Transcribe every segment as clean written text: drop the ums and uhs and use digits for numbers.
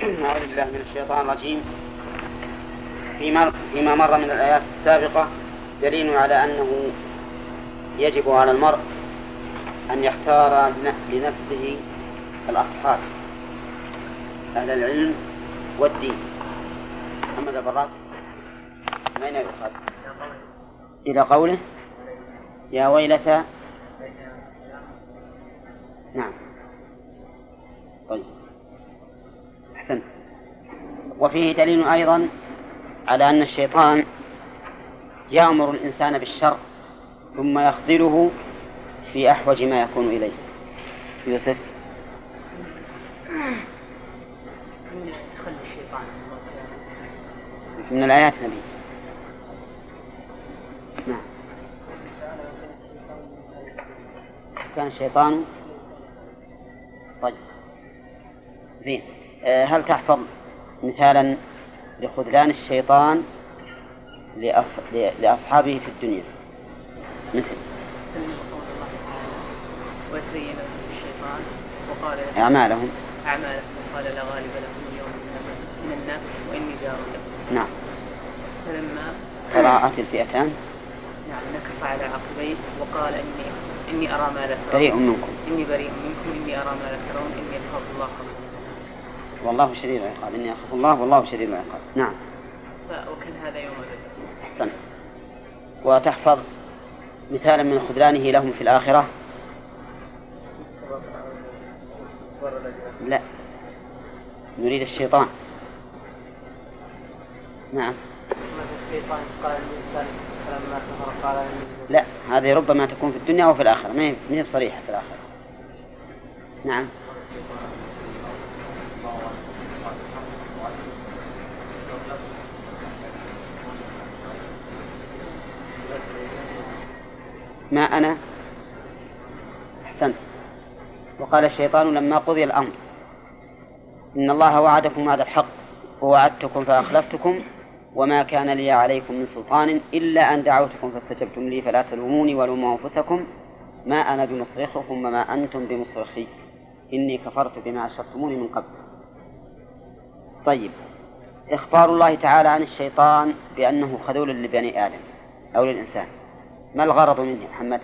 أعوذ بالله من الشيطان الرجيم. فيما مر من الآيات السابقة دليل على أنه يجب على المرء أن يختار لنفسه الأصحاب أهل العلم والدين. محمد البراك من أين يؤخذ؟ إلى قوله يا ويلتى. نعم طيب أحسنت. وفيه دليل أيضا على أن الشيطان يأمر الإنسان بالشر ثم يخذله في أحوج ما يكون إليه. يوسف من الآيات نبي. نعم كان الشيطان. طيب زين. هل تحفظ مثالا لخذلان الشيطان لأصحابه في الدنيا؟ مثل وزين الشيطان وقال أعمالهم وقال لا غالب لكم اليوم من الناس وإني جار لكم. نعم. فلما تراءت الفئتان نعم نكص على عقبيه وقال إني أرى ما لا ترون. بريء منكم. إني بريء منكم إني أرى ما لا ترون إني أخاف الله والله شديد العقاب. إني أخاف الله والله شديد العقاب. نعم. وكان هذا يوم بدر. أحسن. وتحفظ مثالا من خذلانه لهم في الآخرة؟ لا نريد الشيطان. نعم. الشيطان قال الإنسان فلما كفر قال لا هذه ربما تكون في الدنيا وفي الآخرة ما هي صريحة في الآخرة. نعم. ما أنا أحسنت. وقال الشيطان لما قضي الأمر إن الله وعدكم هذا الحق ووعدتكم فأخلفتكم وما كان لي عليكم من سلطان إلا أن دعوتكم فاستجبتم لي فلا تلوموني ولوموا أنفسكم ما أنا بمصرخكم وما أنتم بمصرخي إني كفرت بما أشركتموني من قبل. طيب إخبار الله تعالى عن الشيطان بأنه خذول لبني آدم أو للإنسان ما الغرض منه محمد؟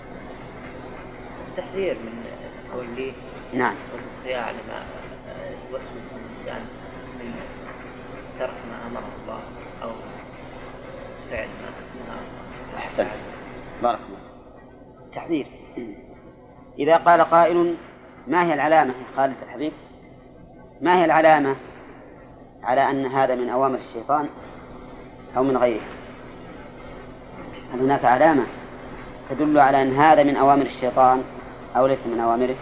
التحذير من توليه. نعم. والصياع لما يوسوس الإنسان من ترك ما أمره الله أو فعل ما نهى. أحسن بارك الله. تحذير. إذا قال قائل ما هي العلامة يا خالد الحبيب؟ ما هي العلامة على أن هذا من أوامر الشيطان أو من غيره؟ هل هناك علامة تدل على أن هذا من أوامر الشيطان أو ليس من أوامره؟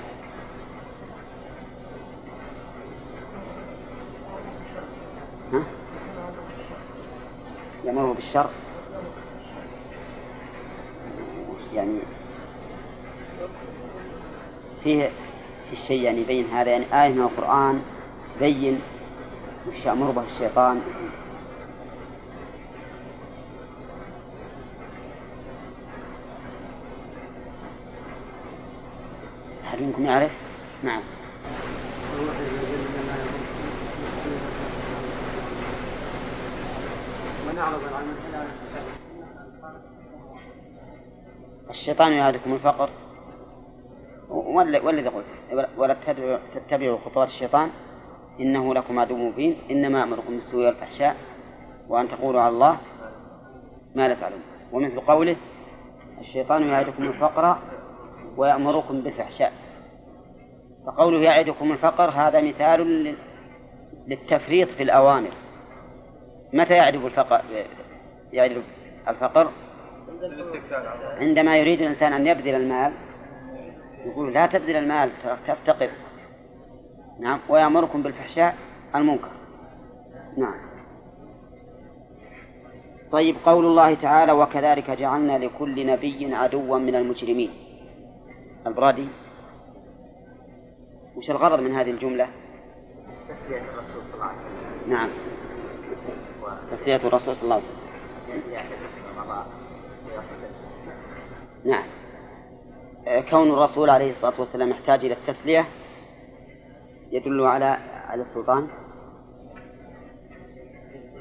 ها؟ يأمره بالشر يعني فيه الشيء يعني يبين هذا يعني آية من القرآن بين وش يأمر به الشيطان. هل منكم يعرف؟ نعم. الشيطان يعدكم الفقر والذي قلت ولا تتبعوا خطوات الشيطان إنه لكم عدو مبين إنما أمركم بالسوء والفحشاء وأن تقولوا على الله ما لا تعلمون. ومثل قوله الشيطان يعدكم الفقر ويأمركم بالفحشاء. فقوله يعدكم الفقر هذا مثال للتفريط في الأوامر. متى يعد الفقر؟ عندما يريد الإنسان أن يبذل المال يقول لا تبذل المال تفتقر. نعم. ويأمركم بالفحشاء المنكر. نعم. طيب قول الله تعالى وكذلك جعلنا لكل نبي عدوا من المجرمين. البرادي وش الغرض من هذه الجملة؟ تسلية الرسول صلى الله عليه وسلم. نعم. تسلية الرسول صلى الله عليه وسلم. نعم. كون الرسول عليه الصلاة والسلام يحتاج إلى التسلية يدل على السلطان.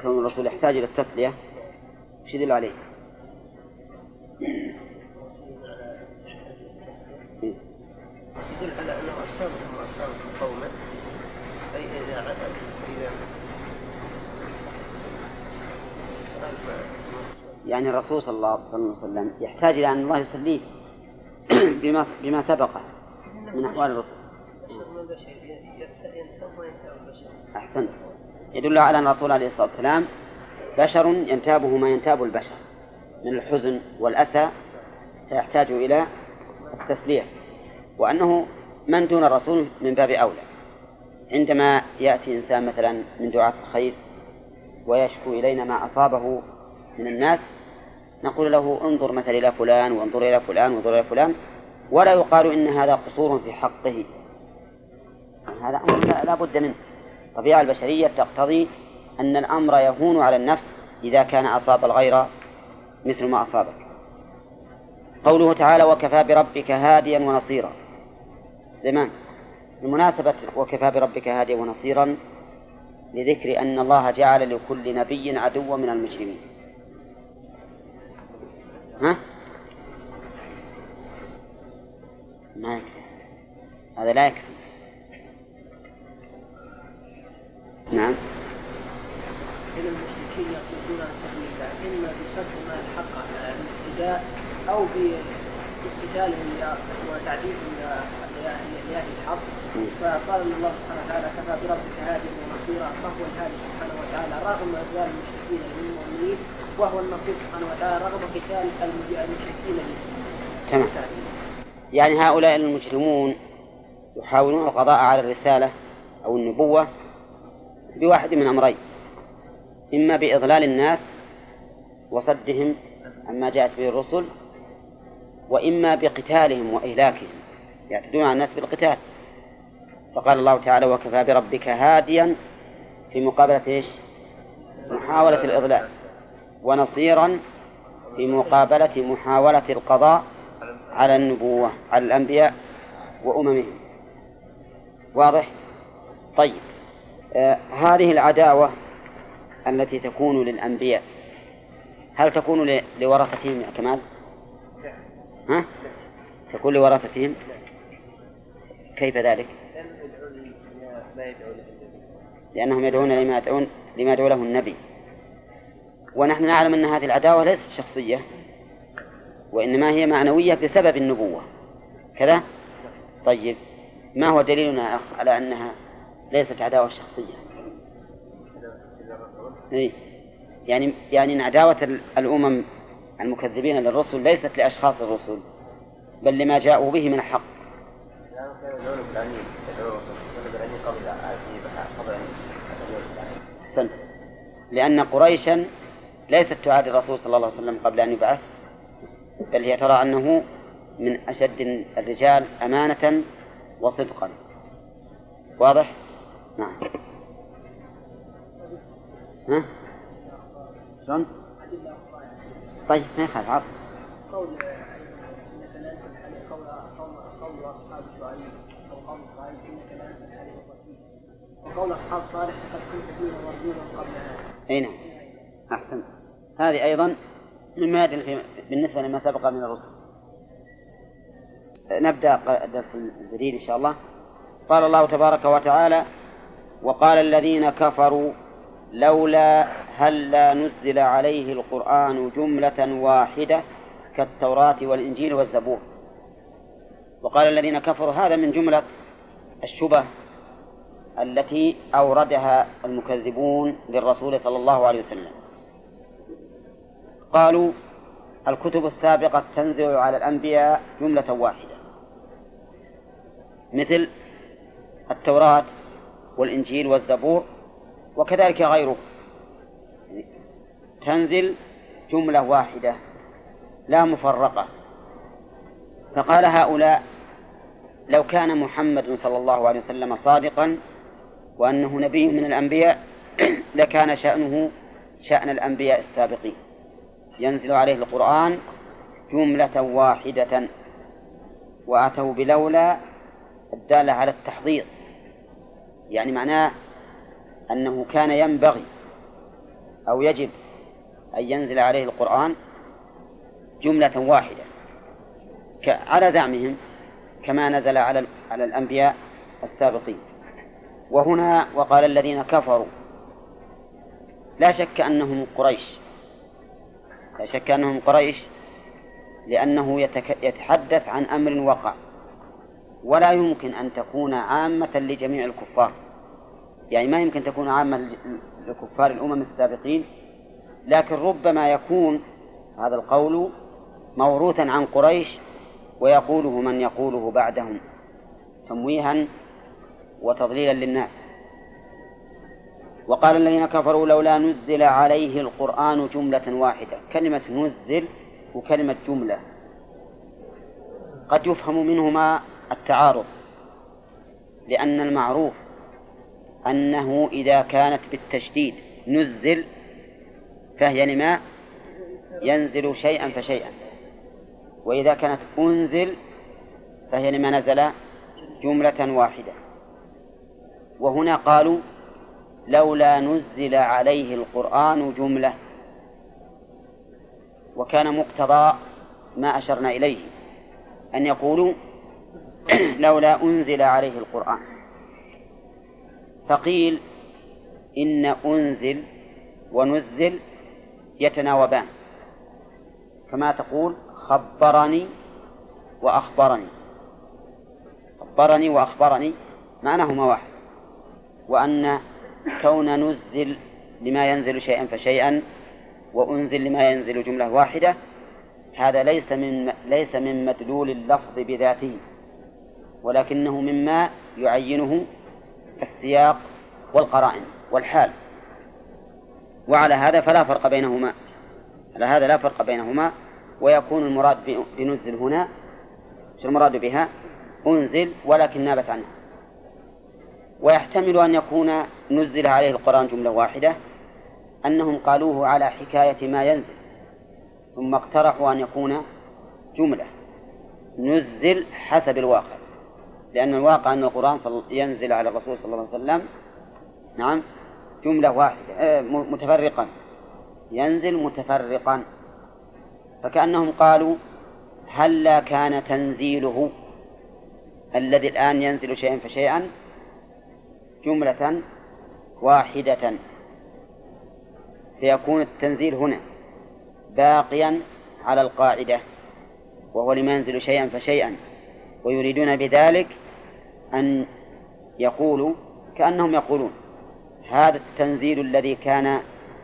كون الرسول يحتاج إلى التسلية وش يدل عليه؟ يدل على أنه أصابهم وأصابهم قوما، أي إذا يعني الرسول صلى الله عليه وسلم يحتاج إلى أن الله يسليه بما سبقه من أحوال الرسل. أحسنت. يدل على أن الرسول عليه الصلاة والسلام بشر ينتابه ما ينتاب البشر من الحزن والأسى، فيحتاج إلى التسلية، وأنه من دون الرسول من باب أولى. عندما يأتي إنسان مثلا من دعاة الخير ويشكو إلينا ما أصابه من الناس، نقول له انظر مثلا إلى فلان وانظر إلى فلان وانظر إلى فلان، ولا يقال إن هذا قصور في حقه. هذا أمر لا بد منه. الطبيعة البشرية تقتضي أن الأمر يهون على النفس إذا كان أصاب الغير مثل ما أصابك. قوله تعالى وكفى بربك هاديا ونصيرا. زمان بمناسبة وكفى بربك هاديا ونصيرا لذكر أن الله جعل لكل نبي عدوا من المجرمين. ها؟ ما يكفي، هذا لا يكفي. نعم. إن المشركين يقصدون التحليل إما بصرف ما الحق الابتداء أو باستجالهم وتعديلهم لأهل الحق. فقال الله سبحانه وتعالى كفى بربك هاديا ونصيرا، فهو الهادي سبحانه وتعالى رغم إضلال المشركين للمؤمنين، وهو النصير سبحانه وتعالى رغم قتال المشركين للمؤمنين. تمام. يعني هؤلاء المجرمون يحاولون القضاء على الرسالة أو النبوة بواحد من أمرين: إما بإضلال الناس وصدهم عما جاءت به الرسل، وإما بقتالهم وإهلاكهم، يعتدون على الناس بالقتال. فقال الله تعالى وكفى بربك هاديا في مقابلة إيش؟ محاولة الإضلال، ونصيرا في مقابلة محاولة القضاء على النبوة على الأنبياء وأممهم. واضح؟ طيب، هذه العداوة التي تكون للأنبياء هل تكون لورثتهم يا كمال؟ ها؟ تكون لورثتهم؟ كيف ذلك؟ لأنهم يدعون لما يدعو له النبي، ونحن نعلم أن هذه العداوة ليست شخصية، وإنما هي معنوية بسبب النبوة كذا. طيب، ما هو دليلنا يا أخ على أنها ليست عداوة شخصية؟ يعني أن عداوة الأمم المكذبين للرسل ليست لأشخاص الرسل، بل لما جاءوا به من الحق. لأن قريشا ليست تعادي الرسول صلى الله عليه وسلم قبل أن يبعث، بل هي ترى أنه من أشد الرجال أمانة وصدقا. واضح؟ نعم. ها؟ شلون؟ طيب ما يخالف عرض. قول إنك لا تنحل قول أصحاب شعيب أو قول شعيب إنك لا تنحل الرسول، وقول أصحاب صالح قد كنت فينا مرجونا قبل هذا. أي نعم، أحسن. هذه أيضا مما يدل بالنسبة لما سبق من الرسل. نبدأ الدرس الجديد إن شاء الله. قال الله تبارك وتعالى وقال الذين كفروا لولا هلا نزل عليه القرآن جملة واحدة كالتوراة والإنجيل والزبور. وقال الذين كفروا هذا من جملة الشبه التي أوردها المكذبون للرسول صلى الله عليه وسلم. قالوا الكتب السابقة تنزل على الأنبياء جملة واحدة مثل التوراة والإنجيل والزبور، وكذلك غيره تنزل جملة واحدة لا مفرقة. فقال هؤلاء لو كان محمد صلى الله عليه وسلم صادقا وأنه نبي من الأنبياء لكان شأنه شأن الأنبياء السابقين، ينزل عليه القرآن جملة واحدة. وأتوا بلولا الدالة على التحضير، يعني معناه أنه كان ينبغي أو يجب أن ينزل عليه القرآن جملة واحدة على زعمهم كما نزل على الأنبياء السابقين. وهنا وقال الذين كفروا، لا شك أنهم قريش، لا شك أنهم قريش، لأنه يتحدث عن أمر وقع، ولا يمكن أن تكون عامة لجميع الكفار، يعني ما يمكن تكون عامة لكفار الأمم السابقين، لكن ربما يكون هذا القول موروثا عن قريش ويقوله من يقوله بعدهم تمويها وتضليلا للناس. وقال الذين كفروا لولا نزل عليه القرآن جملة واحدة. كلمة نزل وكلمة جملة قد يفهم منهما التعارض، لأن المعروف أنه إذا كانت بالتشديد نزل فهي لما ينزل شيئا فشيئا، وإذا كانت أنزل فهي لما نزل جملة واحدة. وهنا قالوا لولا نزل عليه القرآن جملة، وكان مقتضى ما أشرنا إليه أن يقولوا لولا أنزل عليه القرآن. فقيل إن أنزل ونزل يتناوبان، كما تقول خبرني وأخبرني، خبرني وأخبرني معناهما واحد، وأن كون نزل لما ينزل شيئا فشيئا وأنزل لما ينزل جملة واحدة هذا ليس من مدلول اللفظ بذاته، ولكنه مما يعينه السياق والقرائن والحال. وعلى هذا فلا فرق بينهما، على هذا لا فرق بينهما، ويكون المراد بنزل هنا شو المراد بها؟ أنزل ولكن نابت عنه. ويحتمل أن يكون نزل عليه القرآن جملة واحدة أنهم قالوه على حكاية ما ينزل، ثم اقترحوا أن يكون جملة نزل حسب الواقع، لأن الواقع أن القرآن ينزل على الرسول صلى الله عليه وسلم نعم جملة واحدة متفرقا، ينزل متفرقا. فكأنهم قالوا هلا كان تنزيله الذي الآن ينزل شيئا فشيئا جملة واحدة، فيكون التنزيل هنا باقيا على القاعدة، وهو لما ينزل شيئا فشيئا، ويريدون بذلك أن يقولوا كأنهم يقولون هذا التنزيل الذي كان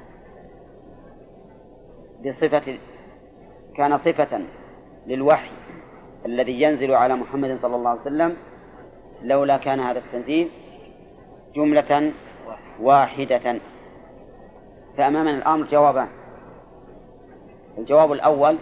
كان صفة للوحي الذي ينزل على محمد صلى الله عليه وسلم، لولا كان هذا التنزيل جملة واحدة. فأمامنا الأمر جوابان. الجواب الأول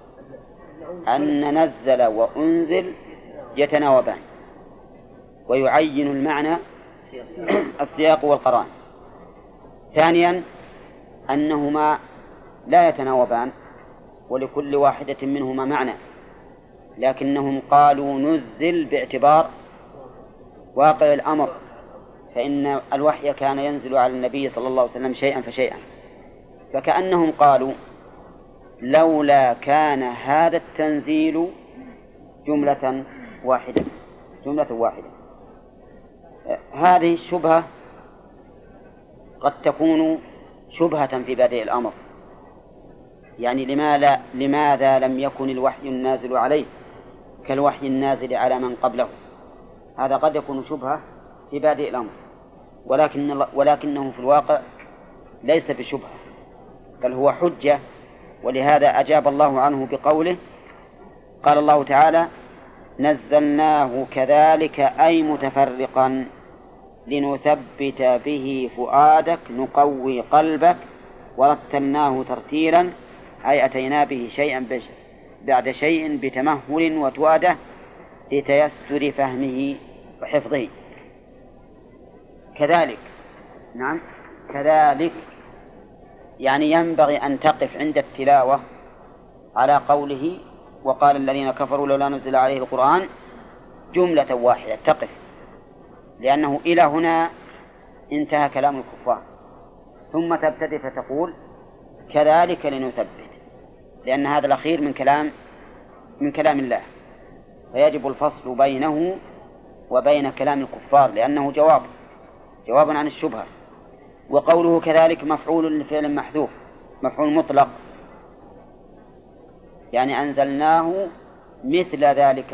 أن نزل وأنزل يتناوبان ويعين المعنى السياق والقرائن. ثانيا أنهما لا يتناوبان ولكل واحدة منهما معنى، لكنهم قالوا نزل باعتبار واقع الأمر، فإن الوحي كان ينزل على النبي صلى الله عليه وسلم شيئا فشيئا، فكأنهم قالوا لولا كان هذا التنزيل جملة واحدة. هذه الشبهة قد تكون شبهة في بادئ الأمر، يعني لماذا لم يكن الوحي النازل عليه كالوحي النازل على من قبله؟ هذا قد يكون شبهة في بادئ الأمر، ولكنه في الواقع ليس بشبهة، بل هو حجة. ولهذا أجاب الله عنه بقوله قال الله تعالى نزلناه كذلك أي متفرقا لنثبت به فؤادك نقوي قلبك ورتلناه ترتيلا أي أتينا به شيئا بعد شيء بتمهل وتؤده لتيسر فهمه وحفظه. كذلك نعم كذلك يعني ينبغي أن تقف عند التلاوة على قوله وقال الذين كفروا لولا نزل عليه القرآن جملة واحدة، تقف، لأنه إلى هنا انتهى كلام الكفار، ثم تبتدئ فتقول كذلك لنثبت، لأن هذا الأخير من كلام الله، فيجب الفصل بينه وبين كلام الكفار، لأنه جواب عن الشبهة. وقوله كذلك مفعول لفعل محذوف، مفعول مطلق، يعني أنزلناه مثل ذلك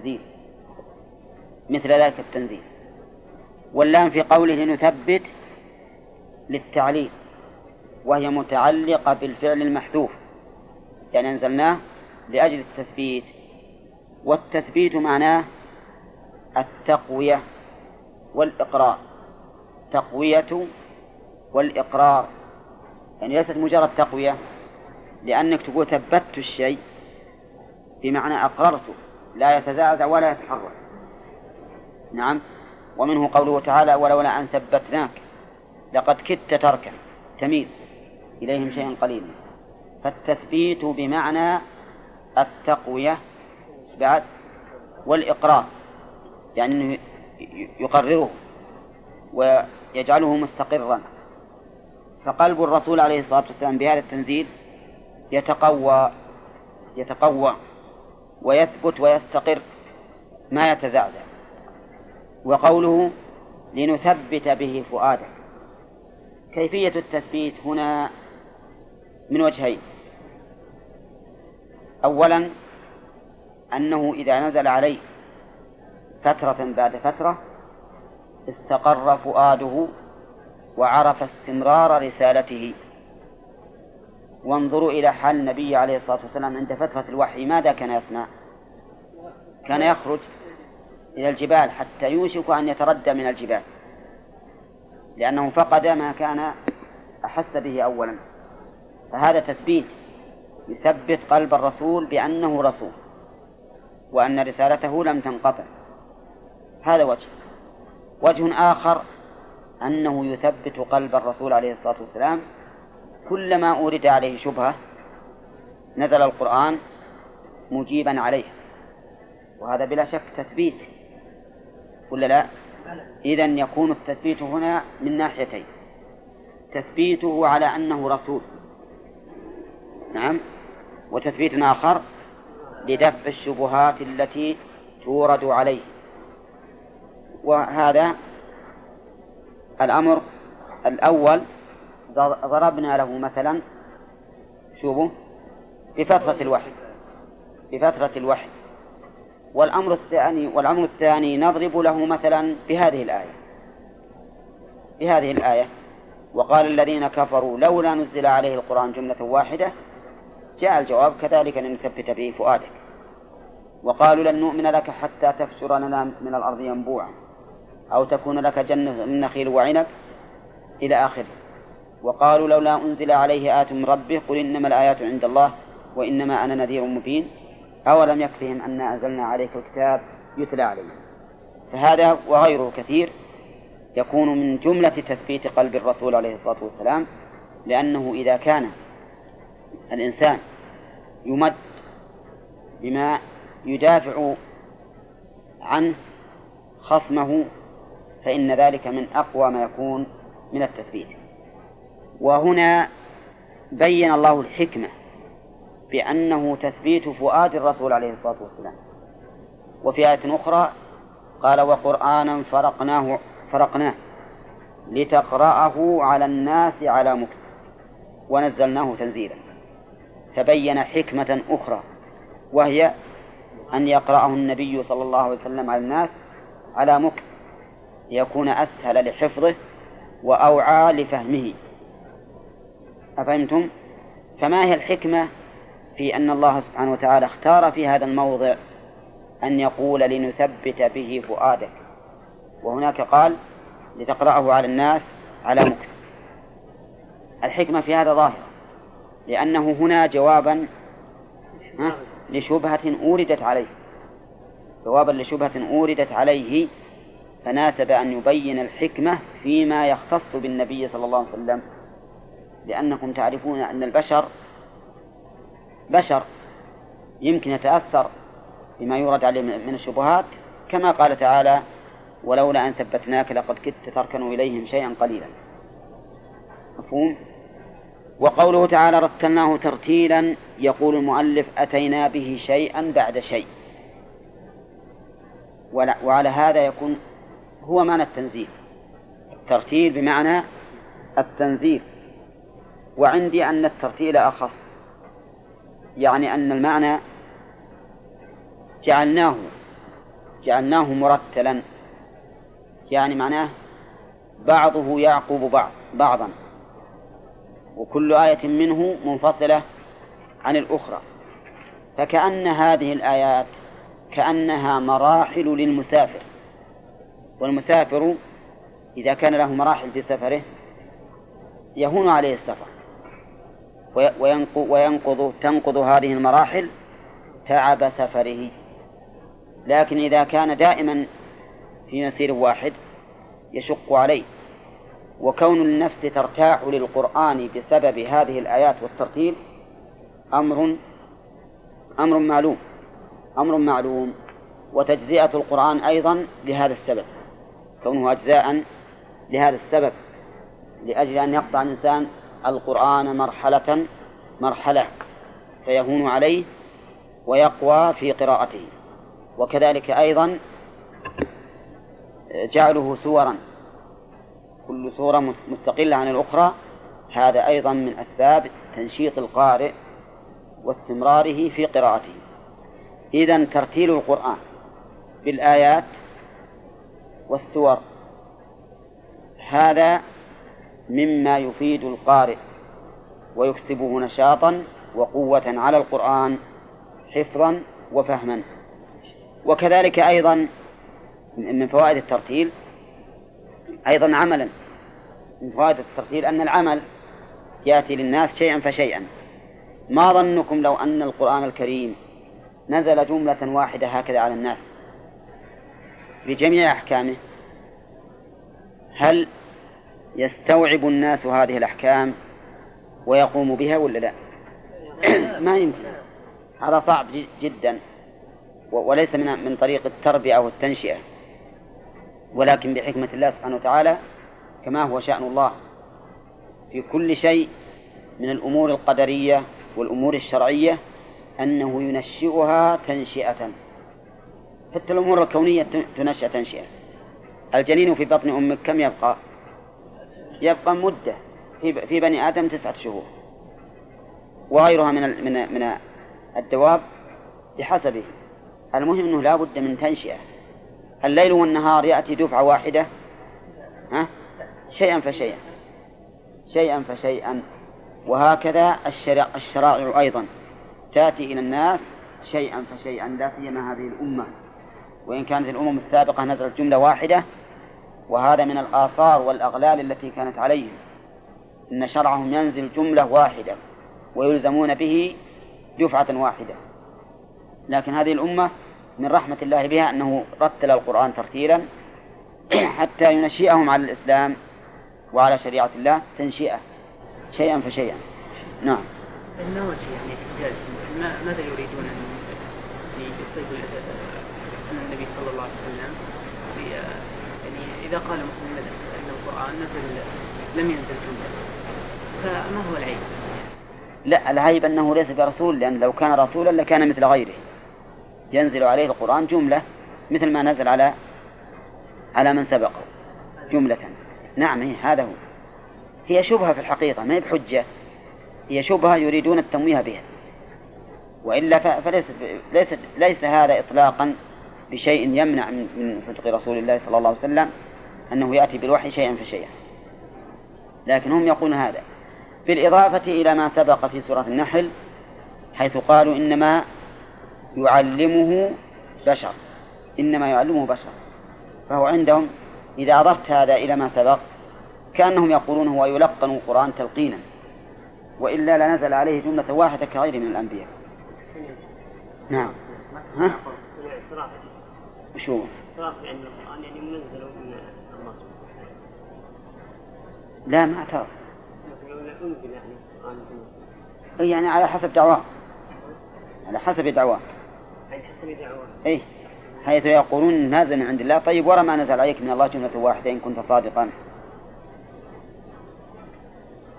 التنزيل. واللام في قوله لنثبت للتعليل، وهي متعلقة بالفعل المحذوف، يعني أنزلناه لأجل التثبيت، والتثبيت معناه التقوية والإقرار، تقوية والإقرار، يعني ليست مجرد تقوية، لأنك تقول ثبتت الشيء بمعنى أقررته لا يتزعزع ولا يتحرك. نعم. ومنه قوله تعالى ولولا أن ثبتناك لقد كدت تركن، تميل إليهم شيئا قليلا. فالتثبيت بمعنى التقوية بعد والإقرار، يعني أنه يقرره ويجعله مستقرا. فقلب الرسول عليه الصلاة والسلام بهذا التنزيل يتقوى ويثبت ويستقر ما يتزعزع. وقوله لنثبت به فؤادك، كيفية التثبيت هنا من وجهين. أولا أنه إذا نزل عليه فترة بعد فترة استقر فؤاده وعرف استمرار رسالته. وانظروا إلى حال النبي عليه الصلاة والسلام عند فترة الوحي، ماذا كان يصنع؟ كان يخرج إلى الجبال حتى يوشك أن يتردى من الجبال، لأنه فقد ما كان أحس به أولا. فهذا تثبيت يثبت قلب الرسول بأنه رسول وأن رسالته لم تنقطع. هذا وجه آخر أنه يثبت قلب الرسول عليه الصلاة والسلام كلما أورد عليه شبهة نزل القرآن مجيبا عليه، وهذا بلا شك تثبيت ولا لا؟ إذن يكون التثبيت هنا من ناحيتين: تثبيته على أنه رسول، نعم، وتثبيت آخر لدفع الشبهات التي تورد عليه. وهذا الأمر الأول ضربنا له مثلا شوفوا بفترة الوحي. والأمر الثاني نضرب له مثلا بهذه الآية وقال الذين كفروا لولا نزل عليه القرآن جملة واحدة. جاء الجواب كذلك لنثبت به فؤادك. وقالوا لن نؤمن لك حتى تفجر لنا من الأرض ينبوعا أو تكون لك جنة من نخيل وعنب إلى آخره. وقالوا لولا أنزل عليه آية من ربه قل إنما الآيات عند الله وإنما أنا نذير مبين أولم يكفهم أن أنزلنا عليك الكتاب يتلى عليه. فهذا وغيره كثير يكون من جملة تثبيت قلب الرسول عليه الصلاة والسلام، لأنه إذا كان الإنسان يمد بما يدافع عنه خصمه فإن ذلك من أقوى ما يكون من التثبيت. وهنا بين الله الحكمة بأنه تثبيت فؤاد الرسول عليه الصلاة والسلام. وفي آية أخرى قال وقرآنا فرقناه لتقرأه على الناس على مكث ونزلناه تنزيلا. فبين حكمة أخرى وهي أن يقرأه النبي صلى الله عليه وسلم على الناس على مكث ليكون أسهل لحفظه وأوعى لفهمه. أفهمتم؟ فما هي الحكمة في أن الله سبحانه وتعالى اختار في هذا الموضع أن يقول لنثبت به فؤادك، وهناك قال لتقرأه على الناس على مكث؟ الحكمة في هذا ظاهرة، لأنه هنا جوابا لشبهة أوردت عليه، فناسب أن يبين الحكمة فيما يختص بالنبي صلى الله عليه وسلم، لأنكم تعرفون أن البشر يمكن يتأثر بما يورد عليه من الشبهات، كما قال تعالى ولولا أن ثبتناك لقد كدت تركن إليهم شيئا قليلا. مفهوم؟ وقوله تعالى رتلناه ترتيلا يقول المؤلف أتينا به شيئا بعد شيء، وعلى هذا يكون هو معنى التنزيل، الترتيل بمعنى التنزيل. وعندي أن الترتيل أخص، يعني أن المعنى جعلناه مرتلا، يعني معناه بعضه يعقب بعضا، وكل آية منه منفصلة عن الأخرى. فكأن هذه الآيات كأنها مراحل للمسافر، والمسافر إذا كان له مراحل في سفره يهون عليه السفر، تنقض هذه المراحل تعب سفره. لكن إذا كان دائما في مسير واحد يشق عليه. وكون النفس ترتاح للقرآن بسبب هذه الآيات والترتيل أمر معلوم، وتجزئة القرآن أيضا لهذا السبب، كونه أجزاء لهذا السبب، لأجل أن يقطع الإنسان القرآن مرحلة فيهون عليه ويقوى في قراءته. وكذلك أيضا جعله سورا، كل سورة مستقلة عن الأخرى، هذا أيضا من أسباب تنشيط القارئ واستمراره في قراءته. إذن ترتيل القرآن بالآيات والسور هذا مما يفيد القارئ ويكسبه نشاطا وقوة على القرآن حفظا وفهما. وكذلك أيضا من فوائد الترتيل أيضا عملا، من فوائد الترتيل أن العمل يأتي للناس شيئا فشيئا. ما ظنكم لو أن القرآن الكريم نزل جملة واحدة هكذا على الناس بجميع أحكامه، هل يستوعب الناس هذه الأحكام ويقوم بها ولا لا؟ ما يمكن، هذا صعب جدا، وليس من طريق التربية أو التنشئة، ولكن بحكمة الله سبحانه وتعالى كما هو شأن الله في كل شيء من الأمور القدرية والأمور الشرعية أنه ينشئها تنشئة. حتى الأمور الكونية تنشأ تنشئة. الجنين في بطن أمك كم يبقى مدة، في بني آدم 9 شهور، وغيرها من الدواب بحسبه. المهم أنه لا بد من تنشئة. الليل والنهار يأتي دفعة واحدة، شيئا فشيئا. وهكذا الشرائع أيضا تأتي إلى الناس شيئا فشيئا، لا سيما هذه الأمة، وإن كانت الأمم السابقة نزلت جملة واحدة، وهذا من الآثار والأغلال التي كانت عليهم، إن شرعهم ينزل جملة واحدة ويلزمون به دفعة واحدة. لكن هذه الأمة من رحمة الله بها أنه رتل القرآن ترتيلا حتى ينشئهم على الإسلام وعلى شريعة الله تنشئة شيئا فشيئا. نعم. النواتي يعني ماذا يريدون أن يستيقظ النبي صلى الله عليه وسلم يعني إذا قال محمد أن القرآن لم ينزل جملة، فما هو العيب؟ لا، العيب أنه ليس برسول، لأن لو كان رسولا لكان مثل غيره ينزل عليه القرآن جملة مثل ما نزل على من سبقه جملة. نعم، هذا هو. هي شبهة في الحقيقة، ما هي بحجة، هي شبهة يريدون التمويه بها، وإلا ليس هذا إطلاقا بشيء يمنع من صدق رسول الله صلى الله عليه وسلم أنه يأتي بالوحي شيئا فشيئا. لكن هم يقولون هذا بالإضافة إلى ما سبق في سورة النحل، حيث قالوا إنما يعلمه بشر، فهو عندهم إذا أضفت هذا إلى ما سبق كأنهم يقولون هو يلقن القرآن تلقينا، وإلا لنزل عليه جملة واحدة كغيره من الأنبياء. نعم. شو؟ يعني القرآن يعني منزل من الله. لا، ما اعترف. يعني على حسب دعواه. إيه، حيث يقولون نازل من عند الله. طيب، ورا ما نزل عليك من الله جملة واحدة إن كنت صادقا.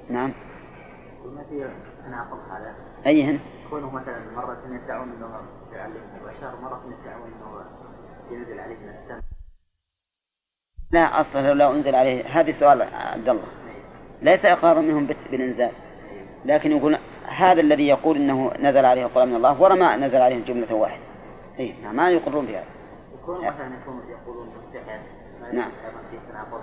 نعم. وما في تناقض هذا؟ أيهن؟ كونه مثلا مرة يدعون أنه يعلمه البشر ومرة يدعون أنه ينزل عليه من السماء. لا، أصلا لو أنزل عليه، هذا سؤال عبد الله، ليس إقرار منهم بالإنزال، لكن يقول هذا الذي يقول إنه نزل عليه القرآن من الله ورما نزل عليه جملة واحدة. إيه، ما يقرون بهذا. يكون مثلا يقولون مستحيل. نعم. في تناقض.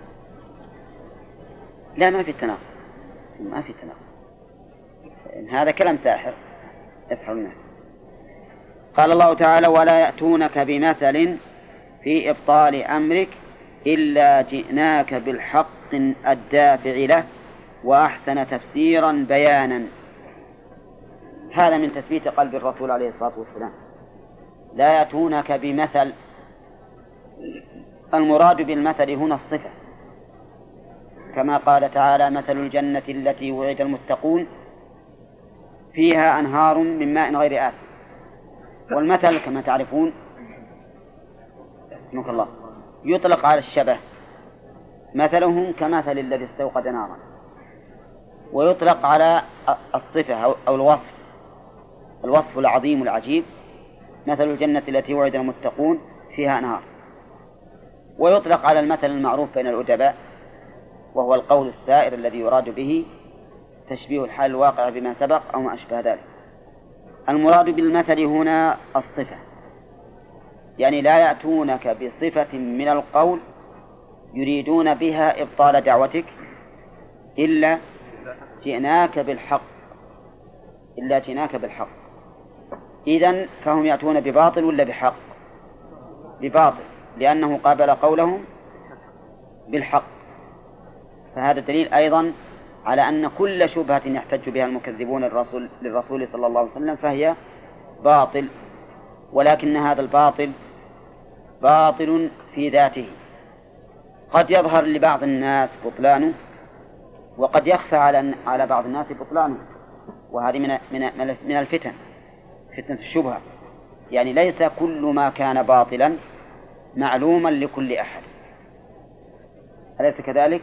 لا، ما في تناقض، ما في تناقض، هذا كلام ساحر يسحر الناس. قال الله تعالى: ولا يأتونك بمثل في إبطال أمرك إلا جئناك بالحق الدافع له وأحسن تفسيرا بيانا. هذا من تثبيت قلب الرسول عليه الصلاة والسلام. لا يأتونك بمثل، المراد بالمثل هنا الصفة، كما قال تعالى: مثل الجنة التي وعد المتقون فيها أنهار من ماء غير آسن. والمثل كما تعرفون رحمك الله يطلق على الشبه، مثلهم كمثل الذي استوقد نارا، ويطلق على الصفة أو الوصف العظيم العجيب، مثل الجنة التي وعد المتقون فيها أنهار. ويطلق على المثل المعروف بين الأدباء، وهو القول السائر الذي يراد به تشبيه الحال الواقع بما سبق أو ما أشبه ذلك. المراد بالمثل هنا الصفة، يعني لا يأتونك بصفة من القول يريدون بها إبطال دعوتك إلا جئناك بالحق، إذن فهم يأتون بباطل ولا بحق؟ بباطل، لأنه قابل قولهم بالحق. فهذا دليل أيضا على أن كل شبهة يحتج بها المكذبون للرسول صلى الله عليه وسلم فهي باطل، ولكن هذا الباطل باطل في ذاته، قد يظهر لبعض الناس بطلانه وقد يخفى على بعض الناس بطلانه، وهذه من الفتن، فتنة الشبهة، يعني ليس كل ما كان باطلا معلوما لكل أحد، أليس كذلك؟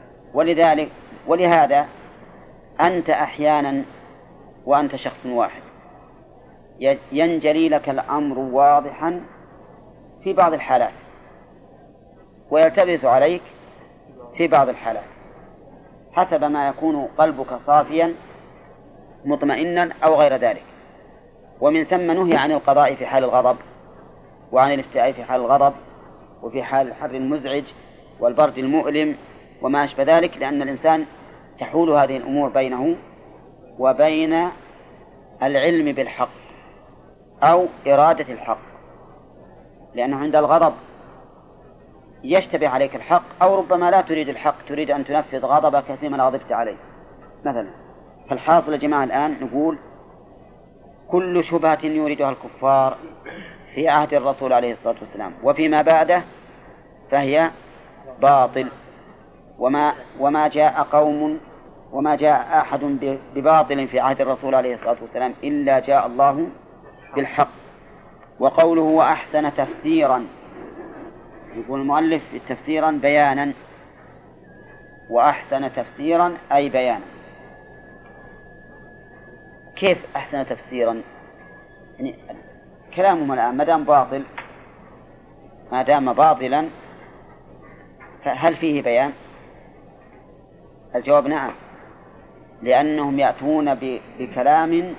ولهذا أنت أحيانا وأنت شخص واحد ينجلي لك الأمر واضحا في بعض الحالات ويلتبس عليك في بعض الحالات، حسب ما يكون قلبك صافيا مطمئنا أو غير ذلك. ومن ثم نهي عن القضاء في حال الغضب، وعن الافتئاء في حال الغضب، وفي حال الحر المزعج والبرد المؤلم وما أشبه ذلك، لأن الإنسان تحول هذه الأمور بينه وبين العلم بالحق أو إرادة الحق، لأنه عند الغضب يشتبه عليك الحق، أو ربما لا تريد الحق، تريد أن تنفذ غضبك فيما غضبت عليه مثلا. فالحاصل يا جماعة الآن نقول كل شبهة يريدها الكفار في عهد الرسول عليه الصلاة والسلام وفيما بعده فهي باطل، وما جاء أحد بباطل في عهد الرسول عليه الصلاة والسلام إلا جاء الله بالحق. وقوله وأحسن تفسيرا، يقول المؤلف تفسيرا بيانا، وأحسن تفسيرا أي بيانا. كيف أحسن تفسيرا؟ يعني كلامهم الآن ما دام باطلا فهل فيه بيان؟ الجواب نعم، لأنهم يأتون بكلام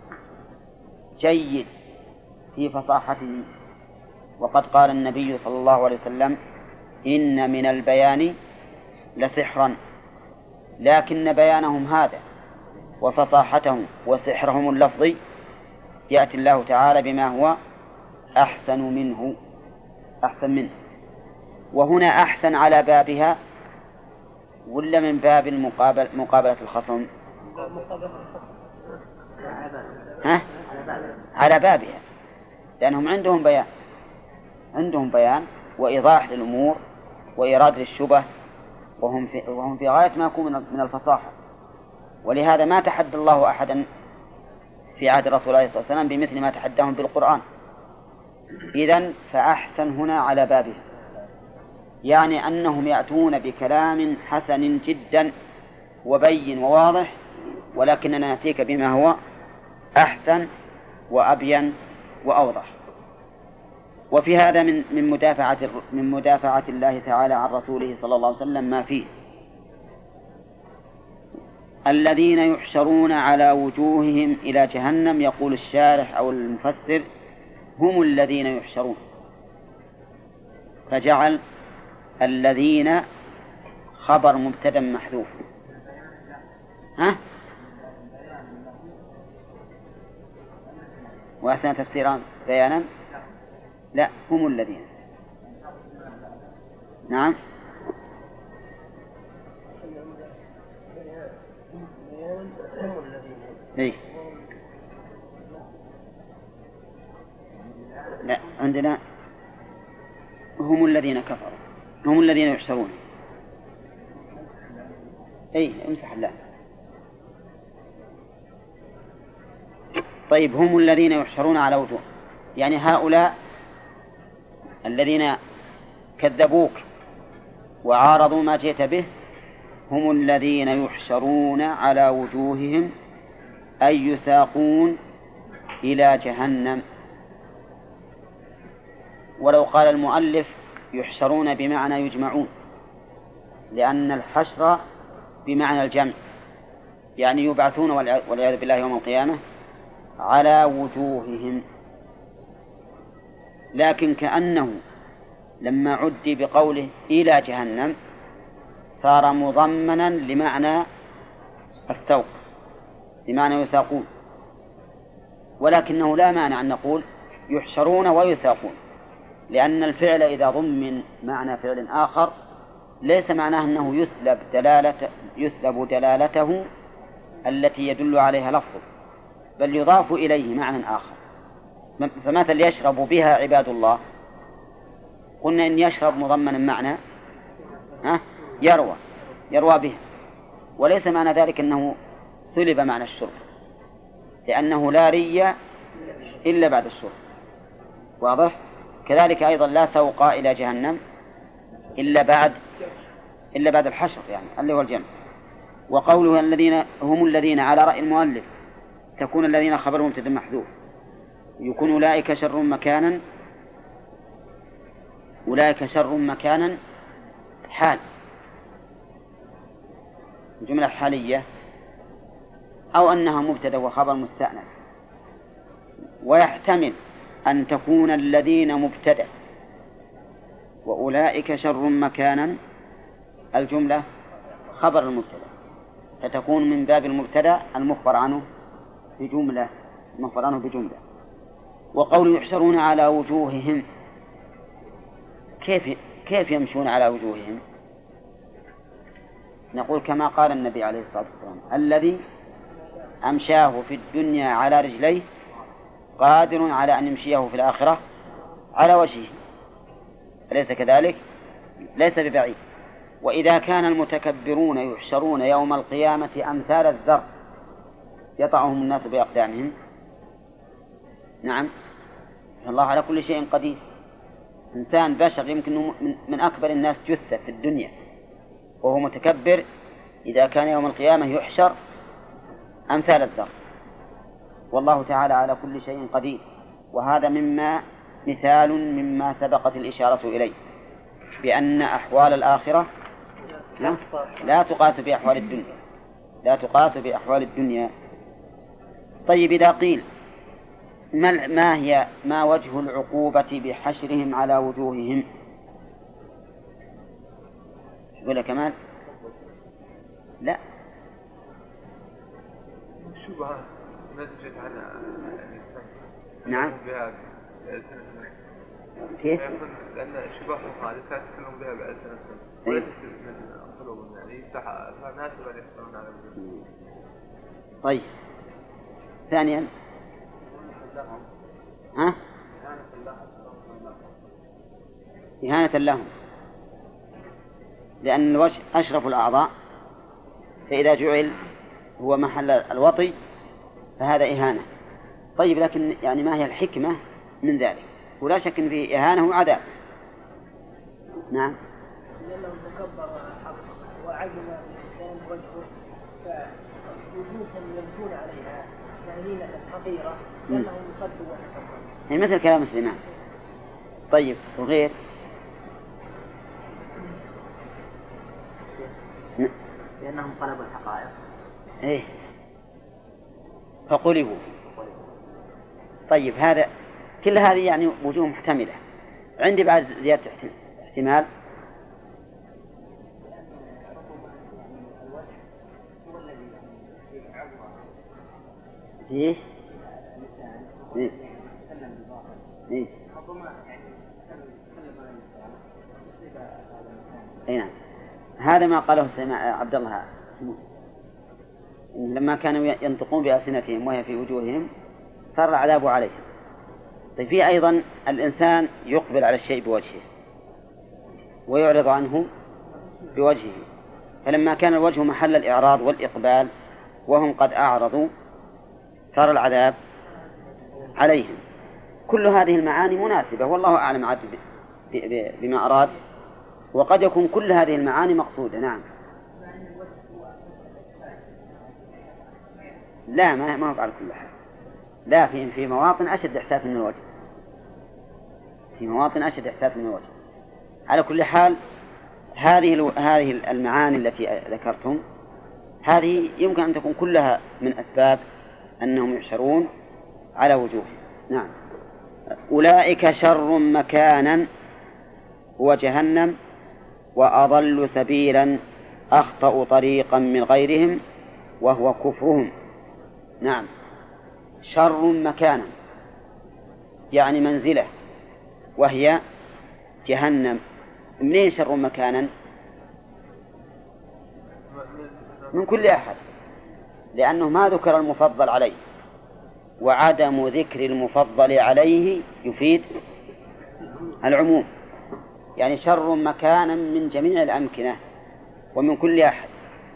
جيد في فصاحته. وقد قال النبي صلى الله عليه وسلم إن من البيان لسحرا، لكن بيانهم هذا وفصاحتهم وسحرهم اللفظي يأتي الله تعالى بما هو أحسن منه. وهنا أحسن على بابها ولا من باب مقابلة الخصم؟ على بابها، لأنهم عندهم بيان وإيضاح للأمور وإيراد للشبه، وهم في غاية ما يكون من الفصاحة. ولهذا ما تحدى الله أحدا في عهد الرسول عليه الصلاة والسلام بمثل ما تحداهم بالقرآن. إذن فأحسن هنا على يعني أنهم يأتون بكلام حسن جدا وبين وواضح، ولكننا نأتيك بما هو أحسن وأبين وأوضح. وفي هذا من مدافعة الله تعالى عن رسوله صلى الله عليه وسلم ما فيه. الذين يحشرون على وجوههم إلى جهنم، يقول الشارح أو المفسر هم الذين يحشرون، فجعل الذين خبر مبتدأ محذوف. وأحسن تفسيرا بيانا، لا هم الذين. نعم إيه؟ لا عندنا هم الذين كفروا، هم الذين يحشرون. أي امسح الله. طيب هم الذين يحشرون على وجوه، يعني هؤلاء الذين كذبوك وعارضوا ما جئت به هم الذين يحشرون على وجوههم، أي يساقون إلى جهنم. ولو قال المؤلف يحشرون بمعنى يجمعون، لأن الحشر بمعنى الجمع، يعني يبعثون والعياذ بالله يوم القيامة على وجوههم. لكن كأنه لما عدي بقوله إلى جهنم صار مضمنا لمعنى السوق، بمعنى يساقون، ولكنه لا مانع أن نقول يحشرون ويساقون، لأن الفعل إذا ضمن معنى فعل آخر ليس معناه أنه يسلب دلالته التي يدل عليها لفظه، بل يضاف إليه معنى آخر. فمثل يشرب بها عباد الله، قلنا إن يشرب مضمن معنى يروى بها، وليس معنى ذلك أنه سلب معنى الشرب، لأنه لا ري إلا بعد الشرب. واضح؟ كذلك أيضا لا سوق إلى جهنم إلا بعد الحشر، يعني اللي هو الجمع. وقوله الذين هم الذين على رأي المؤلف تكون الذين خبر مبتدأ محذوف، يكون أولئك شر مكانا حال، جملة حالية، أو أنها مبتدأ وخبر مستأنف. ويحتمل أن تكون الذين مبتدأ وأولئك شر مكانا الجملة خبر المبتدأ، فتكون من باب المبتدأ المخبر عنه بجملة. وقول يحشرون على وجوههم، كيف يمشون على وجوههم؟ نقول كما قال النبي عليه الصلاة والسلام الذي أمشاه في الدنيا على رجليه قادر على أن يمشيه في الآخرة على وجهه، أليس كذلك؟ ليس ببعيد. وإذا كان المتكبرون يحشرون يوم القيامة أمثال الذر يطعهم الناس بأقدامهم، نعم الله على كل شيء قدير. إنسان بشر يمكن من أكبر الناس جثة في الدنيا وهو متكبر، إذا كان يوم القيامة يحشر أمثال الذر، والله تعالى على كل شيء قدير. وهذا مثال مما سبقت الإشارة إليه، بأن أحوال الآخرة لا تقاس بأحوال الدنيا. طيب إذا قيل ما وجه العقوبة بحشرهم على وجوههم؟ يقول لك كمال لا، شبهة نتجت عن نعم كيف؟ لأن الشبهة الحادثة يتكلم بها بألسنتهم وليست من قلوبهم، يعني فناسب أن يحصلون على وجوههم. طيب ثانيا إهانة لهم، لأن الوجه أشرف الأعضاء، فإذا جعل هو محل الوطي فهذا إهانة. طيب لكن يعني ما هي الحكمة من ذلك؟ ولا شك أن فيه إهانة وعذاب. نعم لأنه تكبر وعزم وجهه فوجوههم يبكون عليها مهينة حقيرة لأنهم صدوا وتكبروا. يعني مثل كلام سليمان. طيب وغير لأنهم طلبوا الحقائق. إيه فقلبوا. طيب هذا كل هذه يعني وجوه محتملة. عندي بعد زيادة احتمال. إيه؟ إيه؟ إيه؟ نعم. هذا ما قاله عبد الله لما كانوا ينطقون بألسنتهم وهي في وجوههم صار العذاب عليهم. طيب في أيضا الإنسان يقبل على الشيء بوجهه ويعرض عنه بوجهه، فلما كان الوجه محل الإعراض والإقبال وهم قد أعرضوا صار العذاب عليهم. كل هذه المعاني مناسبة والله أعلم عاد بما أراد، وقد يكون كل هذه المعاني مقصودة. نعم. لا ما هو على كل حال. لا في مواطن أشد إحساس من الوجه، في مواطن أشد إحساس من الوجه. على كل حال هذه المعاني التي ذكرتم هذه يمكن أن تكون كلها من أسباب أنهم يحشرون على وجوههم. نعم. أولئك شر مكانا هو جهنم وأضل سبيلا أخطأ طريقا من غيرهم وهو كفرهم. نعم. شر مكانا يعني منزلة وهي جهنم. منين شر مكانا؟ من كل أحد، لأنه ما ذكر المفضل عليه، وعدم ذكر المفضل عليه يفيد العموم، يعني شر مكانا من جميع الأمكنة ومن كل أحد.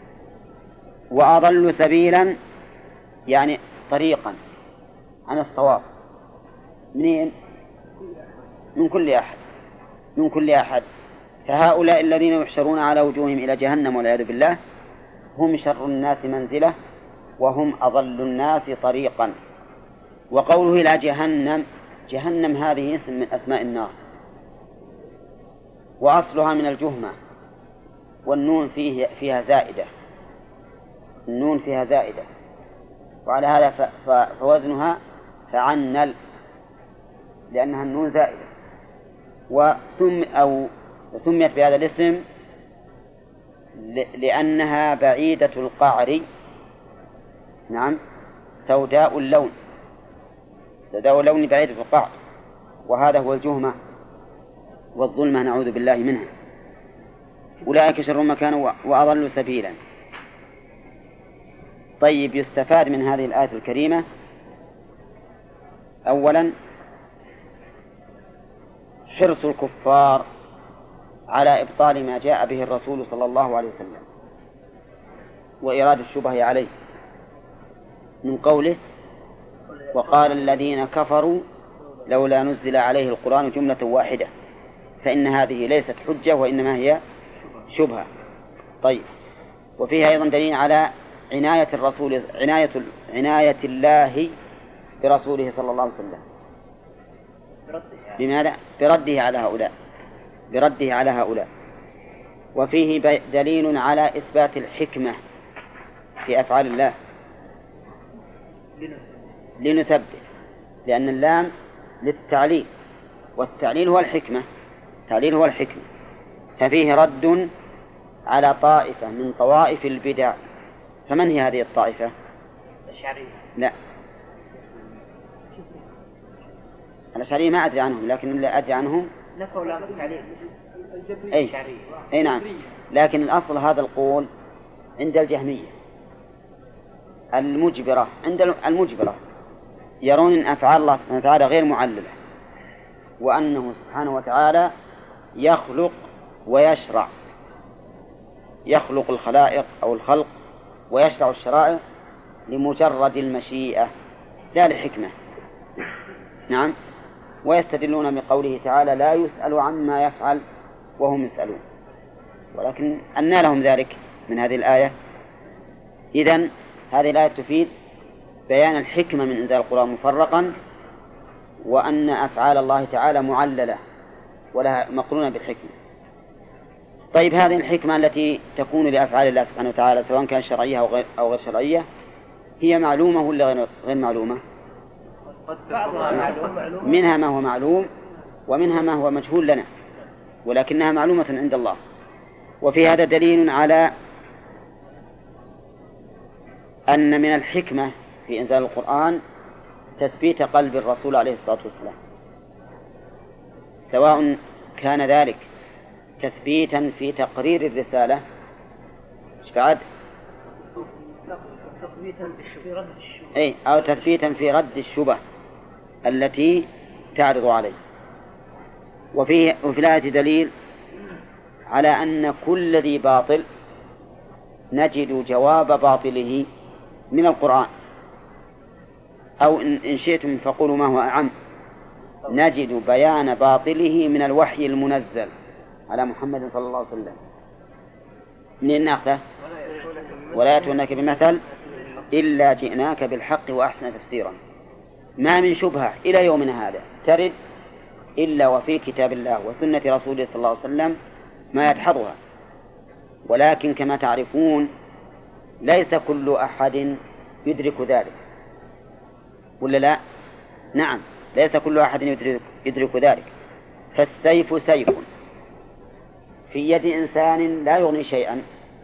وأضل سبيلا يعني طريقا عن الصواب. منين؟ من كل أحد، من كل أحد. فهؤلاء الذين يحشرون على وجوههم إلى جهنم والعياذ بالله هم شر الناس منزلة وهم أضل الناس طريقا. وقوله إلى جهنم، جهنم هذه اسم من أسماء النار، وأصلها من الجهمة، والنون فيها زائدة، النون فيها زائدة، وعلى هذا فوزنها فعنل لأنها النون زائدة. وسميت بهذا الاسم لأنها بعيدة القعر. نعم. سوداء اللون، سوداء اللون بعيدة القعر، وهذا هو الجهمة والظلمة نعوذ بالله منها. أولئك شر مكانا وأضل سبيلا. طيب يستفاد من هذه الآية الكريمة أولا حرص الكفار على إبطال ما جاء به الرسول صلى الله عليه وسلم وإيراد الشبه عليه من قوله وقال الذين كفروا لولا نزل عليه القرآن جملة واحدة، فإن هذه ليست حجة وإنما هي شبهة. طيب وفيها أيضا دليل على عناية الرسول عناية الله برسوله صلى الله عليه وسلم. بماذا؟ برده على هؤلاء. وفيه دليل على إثبات الحكمة في أفعال الله لنثبت، لأن اللام للتعليل، والتعليل هو الحكمة، التعليل هو الحكمة. ففيه رد على طائفة من طوائف البدع. فمن هي هذه الطائفة؟ الأشعرية. لا، الأشعرية ما أدري عنهم، لكن اللي أدري عنهم نفوا لام التعليل. أي نعم. لكن الأصل هذا القول عند الجهمية المجبرة، عند المجبرة يرون أن أفعال الله سبحانه وتعالى غير معللة، وأنه سبحانه وتعالى يخلق ويشرع، يخلق الخلائق أو الخلق ويشرع الشرائع لمجرد المشيئة لا لحكمة. نعم. ويستدلون بقوله تعالى لا يسأل عما يفعل وهم يسألون. ولكن أنى لهم ذلك من هذه الآية؟ إذن هذه الآية تفيد بيان الحكمة من إنزال القرآن مفرقا، وأن أفعال الله تعالى معللة ولا مقرونة بالحكمة. طيب هذه الحكمة التي تكون لأفعال الله سبحانه وتعالى سواء كانت شرعية أو غير شرعية هي معلومة ولا غير معلومة؟ منها ما هو معلوم ومنها ما هو مجهول لنا، ولكنها معلومة عند الله. وفي هذا دليل على أن من الحكمة في إنزال القرآن تثبيت قلب الرسول عليه الصلاة والسلام، سواء كان ذلك تثبيتا في تقرير الرسالة أو تثبيتا في رد الشبه التي تعرض عليه. وفي الآية دليل على أن كل ذي باطل نجد جواب باطله من القرآن، أو إن شئتم فقولوا ما هو أعم، نجد بيان باطله من الوحي المنزل على محمد صلى الله عليه وسلم. منين نأخذه؟ ولا يأتونك بمثل إلا جئناك بالحق وأحسن تفسيرا. ما من شبهة إلى يومنا هذا ترد إلا وفي كتاب الله وسنة رسوله صلى الله عليه وسلم ما يدحضها. ولكن كما تعرفون ليس كل أحد يدرك ذلك، ولا لا؟ نعم، ليس كل أحد يدرك ذلك. فالسيف سيف في يد إنسان لا يغني شيئا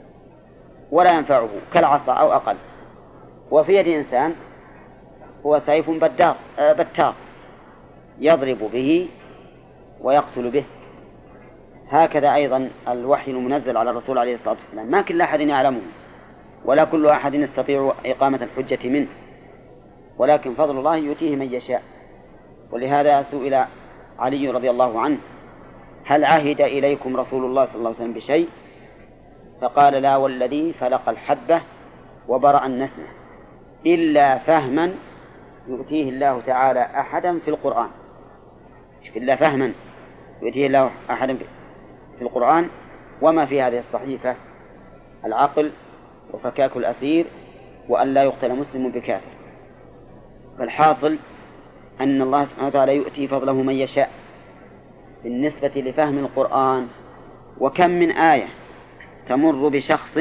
ولا ينفعه كالعصا أو أقل، وفي يد إنسان هو سيف بتار يضرب به ويقتل به. هكذا أيضا الوحي المنزل على الرسول عليه الصلاة والسلام ما كل أحد يعلمه ولا كل أحد يستطيع إقامة الحجة منه، ولكن فضل الله يؤتيه من يشاء. ولهذا سئل علي رضي الله عنه: هل عهد إليكم رسول الله صلى الله عليه وسلم بشيء؟ فقال: لا والذي فلق الحبة وبرأ النسمة إلا فهما يؤتيه الله تعالى أحدا في القرآن. إلا فهما يؤتيه الله أحدا في القرآن، وما في هذه الصحيفة العقل وفكاك الأسير وأن لا يقتل مسلم بكافر. فالحاصل أن الله سبحانه وتعالى يؤتي فضله من يشاء بالنسبة لفهم القرآن. وكم من آية تمر بشخص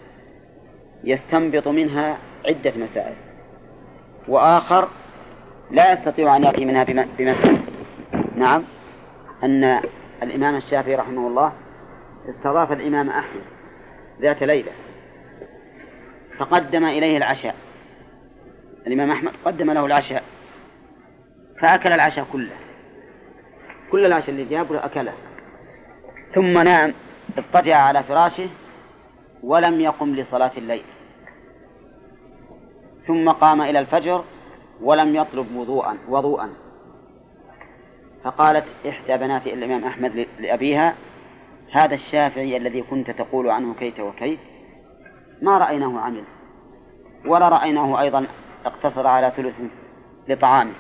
يستنبط منها عدة مسائل، وآخر لا يستطيع أن يأتي منها بمثل. نعم، أن الإمام الشافعي رحمه الله استضاف الإمام أحمد ذات ليلة فقدم إليه العشاء. الإمام أحمد قدم له العشاء فأكل العشاء كل العشاء اللي جابه أكله، ثم نام اضطجع على فراشه ولم يقم لصلاة الليل، ثم قام إلى الفجر ولم يطلب وضوءا. فقالت إحدى بنات الإمام أحمد لأبيها: هذا الشافعي الذي كنت تقول عنه كيت وكيت ما رأيناه عمل، ولا رأيناه أيضا اقتصر على ثلث لطعامه.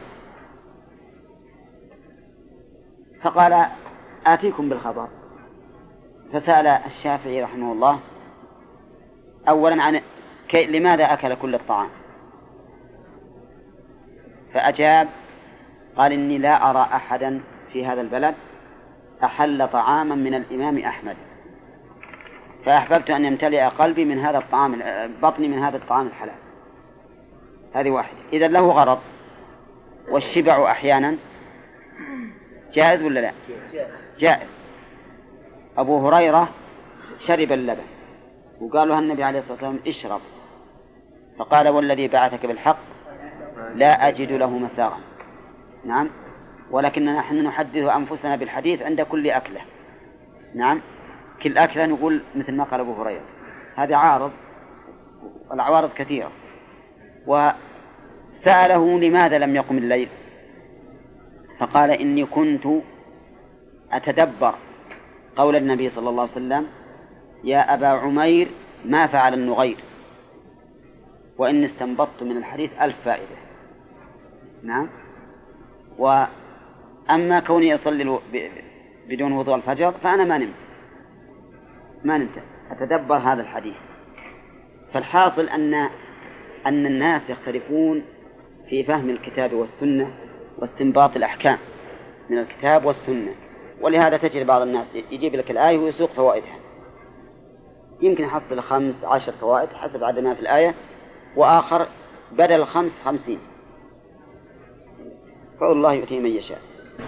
فقال: آتيكم بالخبر. فسأل الشافعي رحمه الله أولا عن لماذا أكل كل الطعام، فأجاب قال: إني لا أرى أحدا في هذا البلد أحل طعاما من الإمام أحمد، فأحببت أن يمتلئ قلبي من هذا الطعام، بطني من هذا الطعام الحلال. هذه واحدة. إذا له غرض، والشبع أحيانا جائز ولا لا؟ جائز. أبو هريرة شرب اللبن وقال له النبي عليه الصلاة والسلام: اشرب، فقال: والذي بعثك بالحق لا أجد له مساغا. نعم، ولكننا نحن نحدث أنفسنا بالحديث عند كل أكلة. نعم، كل أكلة نقول مثل ما قال أبو هريرة. هذا عارض، والعوارض كثيرة. وسأله: لماذا لم يقم الليل؟ فقال: إني كنت أتدبر قول النبي صلى الله عليه وسلم: يا أبا عمير ما فعل النغير، وإن استنبطت من الحديث 1000 فائدة. نعم. وأما كوني أصلي بدون وضوء الفجر فأنا ما نمت أتدبر هذا الحديث. فالحاصل أن الناس يختلفون في فهم الكتاب والسنة واستنباط الأحكام من الكتاب والسنة، ولهذا تجد بعض الناس يجيب لك الآية ويسوق فوائدها، يمكن يحصل 15 فوائد حسب عدد ما في الآية، وآخر بدل 50. فالله يؤتي من يشاء.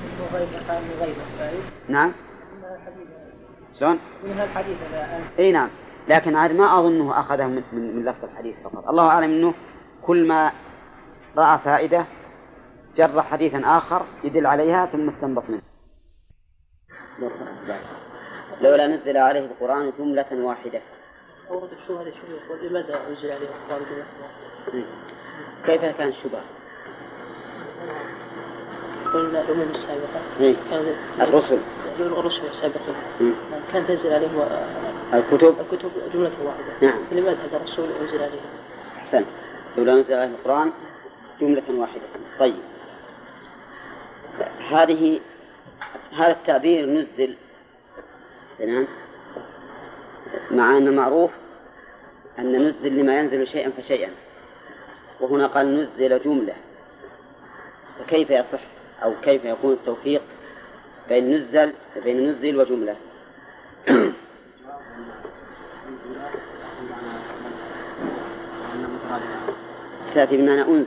نعم. شلون؟ من الحديث اي نعم، لكن عاد ما أظنه أخذه من لفظ الحديث فقط، الله أعلم أنه كل ما رأى فائدة جر حديثا آخر يدل عليها ثم استنبط منه. لولا نزل عليه القرآن جملة واحدة. أورد الشبهة يقول لماذا نزل عليه القرآن جملة واحدة؟ كيف كان الشبهة؟ قلنا الأمم السابقة كان الرسل السابقين كان تنزل عليهم الكتب جملة واحدة. نعم. لماذا هذا الرسول أنزل عليه؟ أحسن. لولا نزل عليه القرآن جملة واحدة. طيب، هذا التعبير نزل تمام، مع أن معروف أن نزل لما ينزل شيئا فشيئا، وهنا قال نزل جملة، فكيف يصح أو كيف يكون التوفيق بين نزل وجملة؟ تأتي بمعنى أنزل،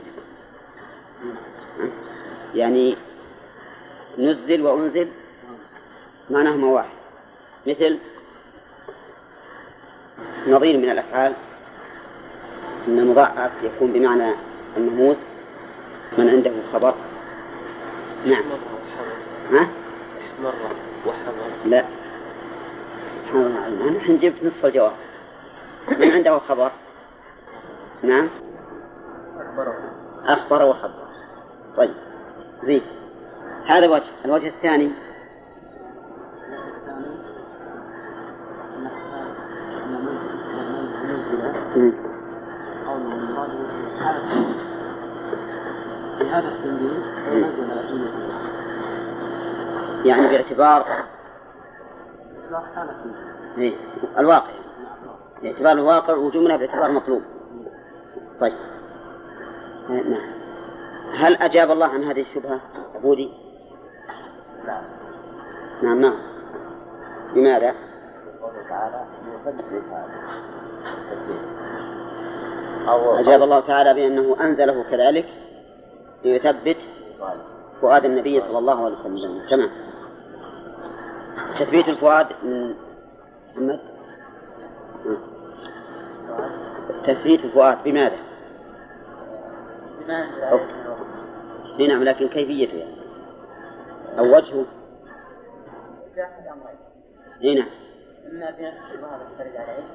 يعني نزل وأنزل معناهما واحد، مثل نظير من الأفعال إن المضاعف يكون بمعنى المهموس من عنده خبر. نعم. مرة وحضر. لا، نحن جبت نصف الجواب. من عنده خبر. نعم. أخبر وخبر. طيب زين، هذا وجه. الوجه الثاني يعني باعتبار الواقع، باعتبار الواقع، وجملة باعتبار مطلوب. طيب نعم. هل أجاب الله عن هذه الشبهة عبودي؟ لا. نعم. لماذا؟ أجاب الله تعالى بأنه أنزله كذلك ليثبت فؤاد النبي صلى الله عليه وسلم. تمام. تثبيت الفؤاد من محمد. تثبيت الفؤاد بماذا؟ نعم، لكن كيفيته يعني أو وجهه؟ نعم. إما في نفس الشبهة التي ترد عليه،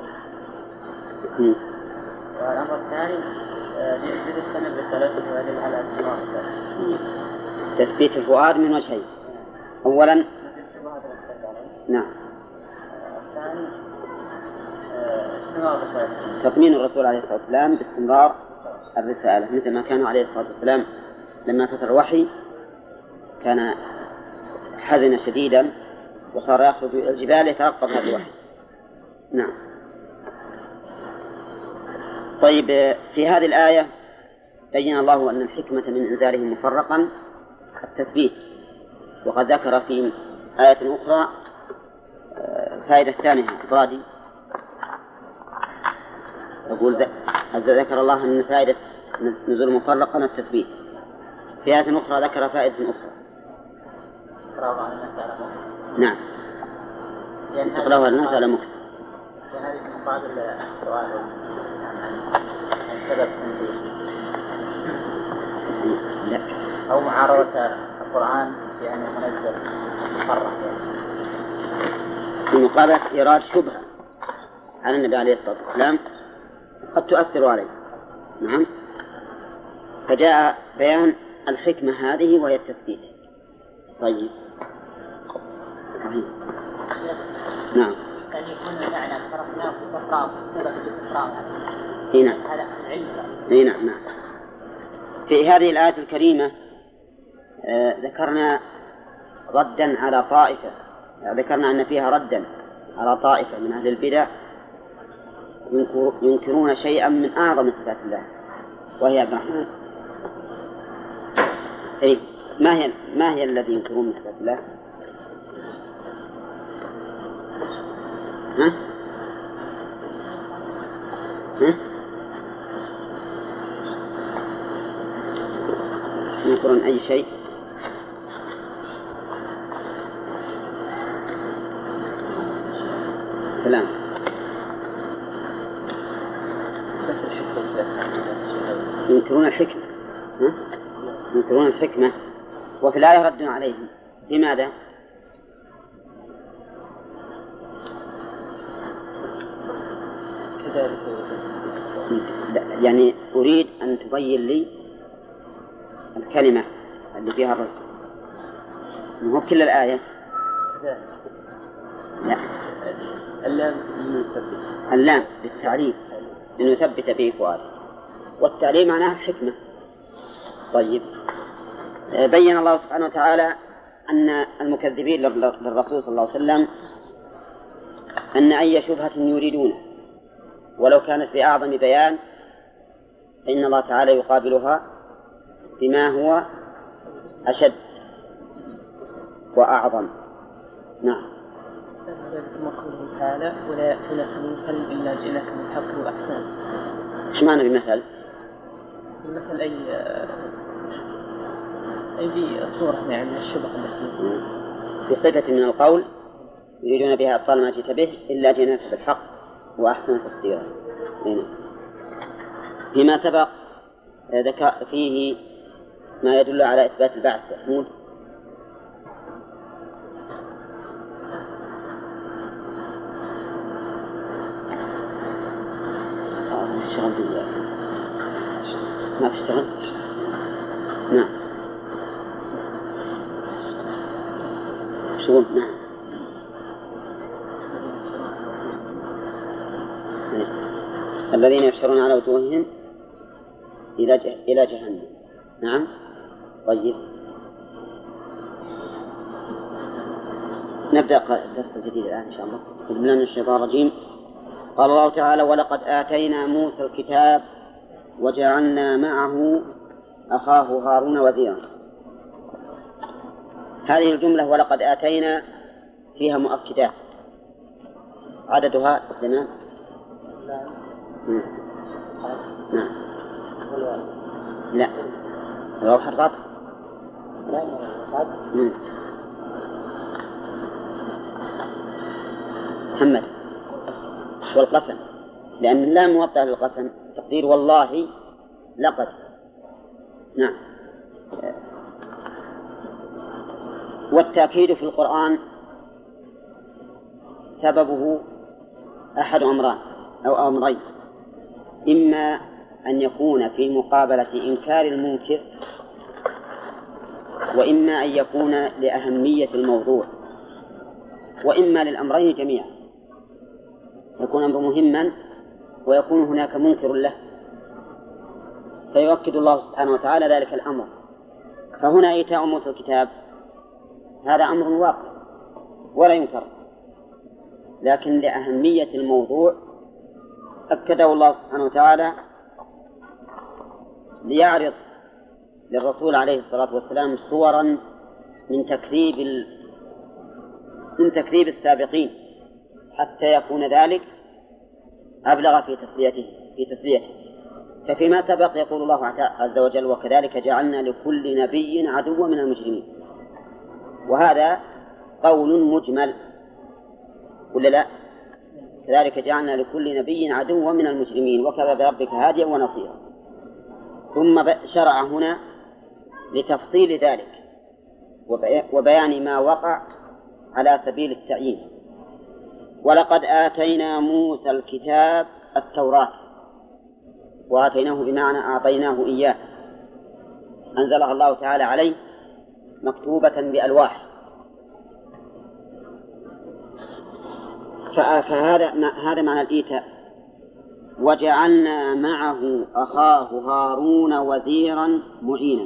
والأمر الثاني يستمر بالثلاثة ويدل على استمرار الثلاثة. تثبيت الفؤاد من وجهين: أولا نعم، الثاني استمرار الرسالة، تطمين الرسول عليه الصلاة والسلام باستمرار الرسالة، مثل ما كان عليه الصلاة والسلام لما فتر الوحي كان حزن شديدا وصار يخرج الجبال يترقب هذا الوحي. نعم. طيب، في هذه الآية بين الله أن الحكمة من إنزاله مفرقا التثبيت، وقد ذكر في آية أخرى فائدة ثانية إفرادي، يقول ذكر الله أن فائدة نزول مفرقا التثبيت. في آية أخرى ذكر فائدة أخرى. نعم، تقرأها الناس على مكتب. هذه مقابل سؤال عن سبب تنزيل، لا، أو معارضة القرآن في أن ينزل مفرق، في مقابلة إيراد شبهة على النبي عليه الصلاة والسلام قد تؤثر عليه. نعم. فجاء بيان الحكمة هذه وهي التثبيت. طيب صحيح. نعم. كان يكون معنى فرقناه في الإفراط، سبب الإفراط. هنا. هذا العلم. نعم. نعم. في هذه الآية الكريمة ذكرنا ردا على طائفة، ذكرنا أن فيها ردا على طائفة من أهل البدع ينكرون شيئا من أعظم صفات الله، وهي عبد الرحمن. إيه ما هي الذي ينكرون من صفات الله؟ ها؟ ينكرون أي شيء؟ سلام. ينكرون الحكمة. ينكرون الحكمة، وفي الآية رد عليهم. لماذا؟ يعني أريد أن تبين لي الكلمة اللي فيها الرد. مو كل الآية. لا، اللام للتعليم لنثبت به فؤاده، والتعليم معناه الحكمة. طيب، بين الله سبحانه وتعالى أن المكذبين للرسول صلى الله عليه وسلم أن أي شبهة يريدونه ولو كانت بأعظم بيان فإن الله تعالى يقابلها بما هو أشد وأعظم. نعم. ثم قوله تعالى ولا يأتونك بمثل إلا جئناك بالحق وأحسن. إيش معنى بمثل؟ بمثل أي صورة يعني الشبهة التي بصفة من القول يريدون بها أبطال ما جئت به إلا جئناك بالحق وأحسن تفسيرا. فيما سبق ذكر فيه ما يدل على إثبات البعث. محمود. ما تشتغل؟ نعم. شغل. نعم. الذين يحشرون على وجوههم إلى جهنم. نعم. طيب، نبدأ الدرس الجديد الآن إن شاء الله. بسم الله الرحمن الرحيم. قال الله تعالى ولقد آتينا موسى الكتاب وجعلنا معه أخاه هارون وزيرا. هذه الجملة ولقد آتينا فيها مؤكدات، عددها 8. نعم. لا، الواو حرف عطف. محمد. والقسم، لأن اللام موطأة للقسم، تقدير والله لقد. نعم. والتأكيد في القرآن سببه أحد أمران أو أمرين، إما أن يكون في مقابلة إنكار المنكر، وإما أن يكون لأهمية الموضوع، وإما للأمرين جميعا، يكون أمر مهما ويكون هناك منكر له فيؤكد الله سبحانه وتعالى ذلك الأمر. فهنا إيتاء موسى الكتاب هذا أمر واقع ولا ينكر، لكن لأهمية الموضوع أكده الله سبحانه وتعالى ليعرض للرسول عليه الصلاة والسلام صورا من تكذيب السابقين حتى يكون ذلك أبلغ في تسليته. ففيما سبق يقول الله عز وجل وكذلك جعلنا لكل نبي عدوا من المجرمين، وهذا قول مجمل ولا لا؟ كذلك جعلنا لكل نبي عدوا من المجرمين وكفى بربك هاديا ونصيرا. ثم شرع هنا لتفصيل ذلك وبيان ما وقع على سبيل التعيين. ولقد آتينا موسى الكتاب التوراة، وآتيناه بمعنى أعطيناه إياه، أنزلها الله تعالى عليه مكتوبة بألواح. فهذا معنى الإيتاء. وجعلنا معه أخاه هارون وزيرا معينا.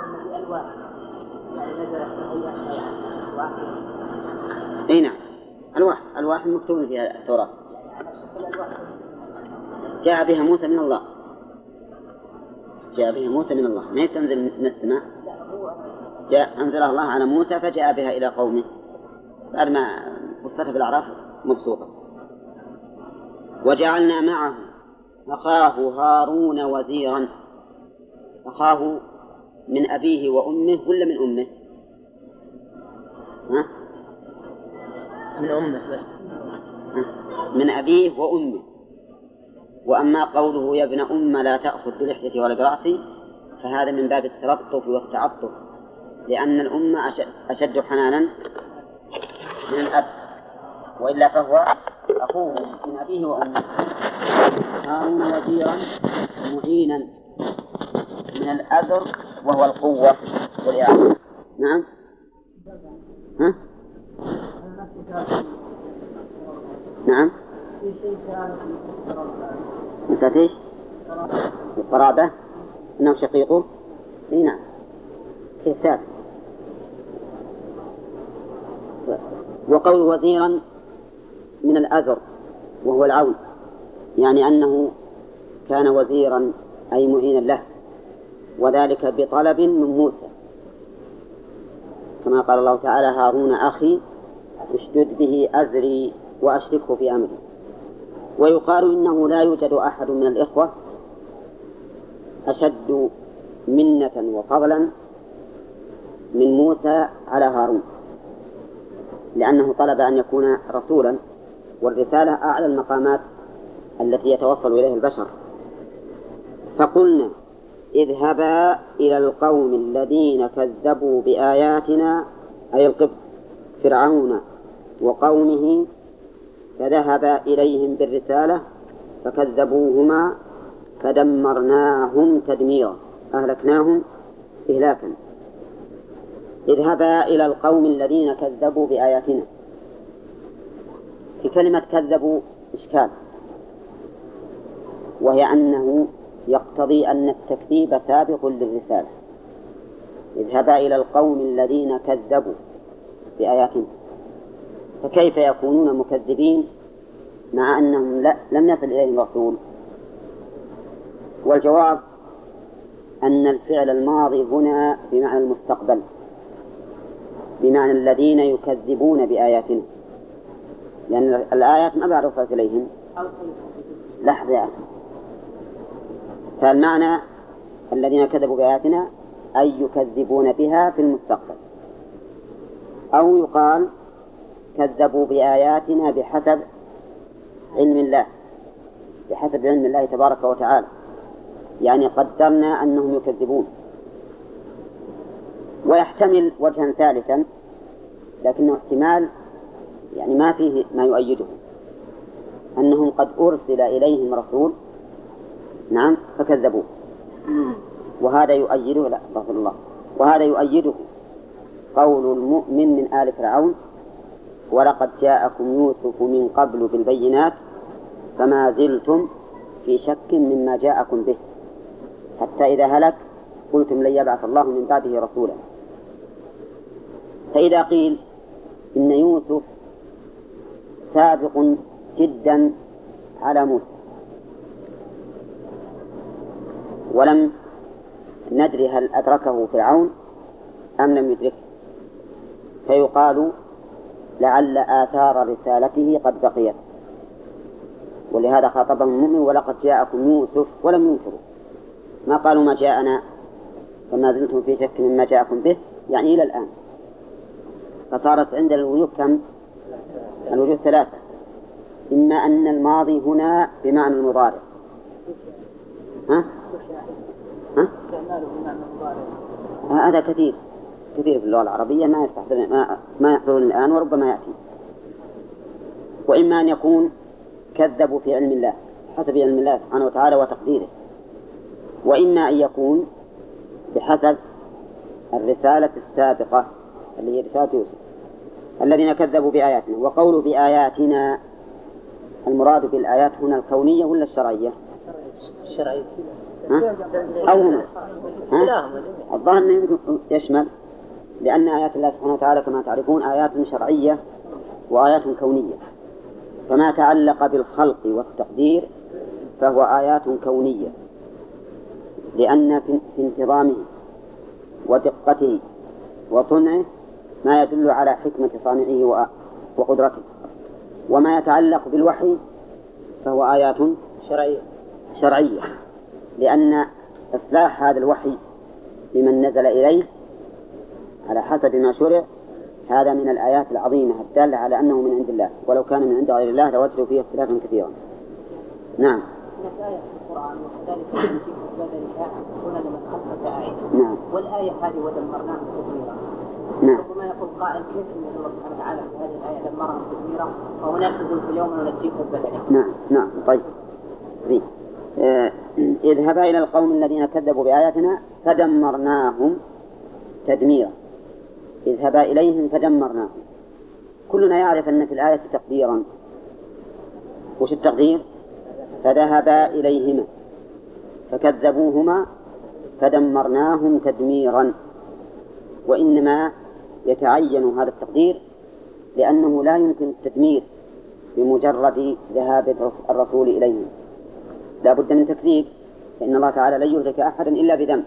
أي نعم، ألواح مكتوب فيها التوراة، جاء بها موسى من الله، جاء بها موسى من الله، ما تنزل من السماء، أنزلها الله على موسى فجاء بها إلى قومه بعد ما وصلت بالأعراف مبسوطة. وجعلنا معه أخاه هارون وزيرا. أخاه من أبيه وأمه ولا من أمه؟ ها؟ من أمه بس. من أبيه وأمه. وأما قوله يا ابن أم لا تأخذ بلحيتي ولا برأسي فهذا من باب التلطف والتعطف، لأن الأم أشد حنانا من الأب، وإلا فهو أخوه من أبيه وأمه. هارون وزيرا معينا من الأذر وهو القوة والإعانة. نعم. ها؟ نعم. مسألة إيش؟ القرابة إنه شقيقه. إيه نعم. كيف ثابت. وقول وزيرا من الأذر وهو العون، يعني أنه كان وزيرا أي معينا له، وذلك بطلب من موسى، كما قال الله تعالى هارون أخي اشدد به أزري وأشركه في أمري. ويقال إنه لا يوجد أحد من الإخوة أشد منة وفضلا من موسى على هارون، لأنه طلب أن يكون رسولا، والرسالة أعلى المقامات التي يتوصل إليها البشر. فقلنا اذهبا إلى القوم الذين كذبوا بآياتنا، أي القبط فرعون وقومه، فذهبا إليهم بالرسالة فكذبوهما فدمرناهم تدميرا، أهلكناهم إهلاكا. اذهبا إلى القوم الذين كذبوا بآياتنا. في كلمة كذبوا إشكال، وهي أنه يقتضي أن التكذيب سابق للرسالة. اذهبا إلى القوم الذين كذبوا بآياتنا، فكيف يكونون مكذبين مع أنهم لم يصل إليهم رسول؟ والجواب أن الفعل الماضي هنا بمعنى المستقبل، بمعنى الذين يكذبون بآياتنا، لأن الآيات ما بعد وصلت إليهم. لحظة، فالمعنى الذين كذبوا بآياتنا أي يكذبون بها في المستقبل، أو يقال كذبوا بآياتنا بحسب علم الله، بحسب علم الله تبارك وتعالى، يعني قدرنا أنهم يكذبون. ويحتمل وجها ثالثا لكنه احتمال يعني ما فيه ما يؤيده، أنهم قد أرسل إليهم رسول نعم فكذبوه، وهذا يؤيده لا رسول الله، وهذا يؤيده قول المؤمن من آل فرعون ولقد جاءكم يوسف من قبل بالبينات فما زلتم في شك مما جاءكم به حتى إذا هلك قلتم لن يبعث الله من بعده رسولا. فإذا قيل إن يوسف سابق جدا على موسى ولم ندري هل أدركه فرعون أم لم يدركه، فيقال لعل آثار رسالته قد بقيت، ولهذا خاطبهم المؤمن ولقد جاءكم يوسف ولم ينكروا، ما قالوا ما جاءنا فما زلتم في شك مما جاءكم به، يعني إلى الآن. فصارت عند الوجوه كم؟ الوجوه ثلاثة، إما أن الماضي هنا بمعنى المضارع. هذا كثير في اللغة العربية ما يحضرون الآن وربما يأتي. وإما أن يكون كذبوا في علم الله حسب علم الله سبحانه وتعالى وتقديره، وإما أن يكون بحسب الرسالة السابقة اللي هي رسالة يوسف الذين كذبوا بآياتنا. وقولوا بآياتنا المراد بالآيات هنا الكونية ولا الشرعية؟ الشرعية أو هنا الظاهر أنه يشمل، لأن آيات الله سبحانه وتعالى كما تعرفون آيات شرعية وآيات كونية. فما تعلق بالخلق والتقدير فهو آيات كونية، لأن في انتظامه ودقته وصنعه ما يدل على حكمة صانعه وقدرته. وما يتعلق بالوحي فهو آيات شرعية، لأن إصلاح هذا الوحي لمن نزل إليه على حسب ما شرع هذا من الآيات العظيمة الدالة على أنه من عند الله، ولو كان من عند غير الله لوجدوا فيه اختلافا كثيرا. نعم. هناك آية في القرآن وكذلك في ذلك هنا لمن خلفك أعين. نعم. والآية هذه ودمرناها تدميرا. نعم. ربما يقول قائل كيف أن الله سبحانه وتعالى في هذه الآية دمرها تدميرا وهناك يقول في اليوم ننجيك بدنك. نعم. نعم. طيب. اذهبا إلى القوم الذين كذبوا بآياتنا فدمرناهم تدميرا. اذهبا إليهم فدمرناهم. كلنا يعرف أن في الآية تقديرا. وش التقدير؟ فذهبا إليهما فكذبوهما فدمرناهم تدميرا. وإنما يتعين هذا التقدير لأنه لا يمكن التدمير بمجرد ذهاب الرسول إليهم، لا بد من تكذيب، فإن الله تعالى لا يهلك أحدا إلا بذنب.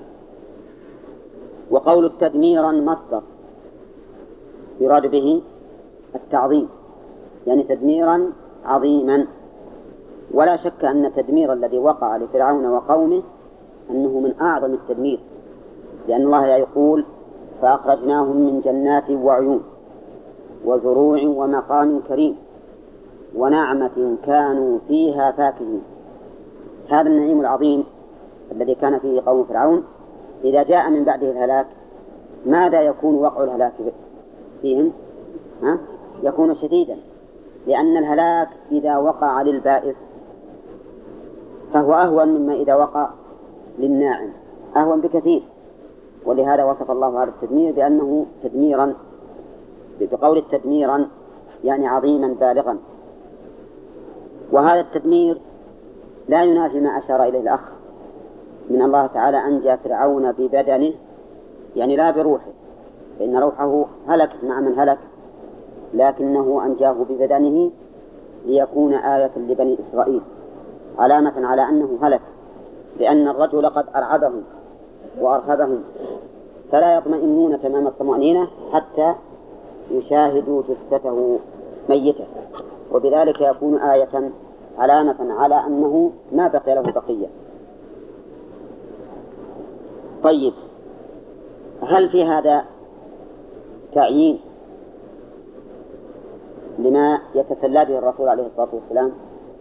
وقول تدميرا مصدر يراد به التعظيم، يعني تدميرا عظيما. ولا شك أن التدمير الذي وقع لفرعون وقومه أنه من أعظم التدمير، لأن الله يقول فأخرجناهم من جنات وعيون وزروع ومقام كريم ونعمة كانوا فيها فاكهين. هذا النعيم العظيم الذي كان فيه قوم فرعون إذا جاء من بعده الهلاك ماذا يكون وقع الهلاك فيهم؟ يكون شديدا، لأن الهلاك إذا وقع للبائس فهو أهون مما إذا وقع للناعم، أهون بكثير. ولهذا وصف الله هذا التدمير بأنه تدميرا، بقول تدميرا يعني عظيما بالغا. وهذا التدمير لا ينافي ما أشار إليه الأخ من الله تعالى أنجى فرعون ببدنه، يعني لا بروحه، فإن روحه هلكت مع من هلك، لكنه أنجاه ببدنه ليكون آية لبني إسرائيل، علامة على أنه هلك، لأن الرجل قد أرعبهم وأرهبهم فلا يطمئنون تمام الطمأنينة حتى يشاهدوا جثته ميتة، وبذلك يكون آية علامة على أنه ما بقي له بقية. طيب، هل في هذا تعيين لما يتسلى به الرسول عليه الصلاة والسلام؟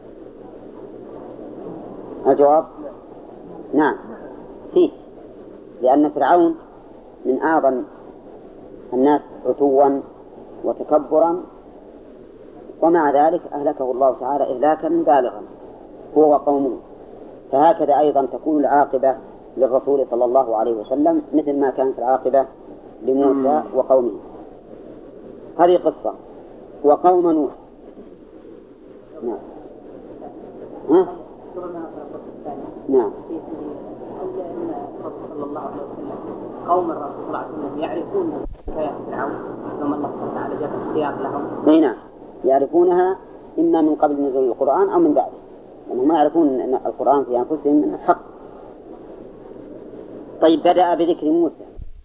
الجواب نعم فيه، لأن فرعون من أعظم الناس عتوا وتكبرا، ومع ذلك أهلكه الله تعالى إهلاكا بالغا هو وقومه. فهكذا أيضا تكون العاقبة للرسول صلى الله عليه وسلم مثل ما كانت العاقبة لموسى وقومه. هذه قصة. وقوم نوح. نعم. ها؟ نعم. صلى الله عليه وسلم قوم الرسول صلى الله عليه وسلم يعرفون حكاية فرعون ثم الله تعالى جاب السياق لهم. نعم، يعرفونها إما من قبل نزول القرآن أو من بعده، لأنهم ما يعرفون أن القرآن في أنفسهم من الحق. طيب، بدأ بذكر موسى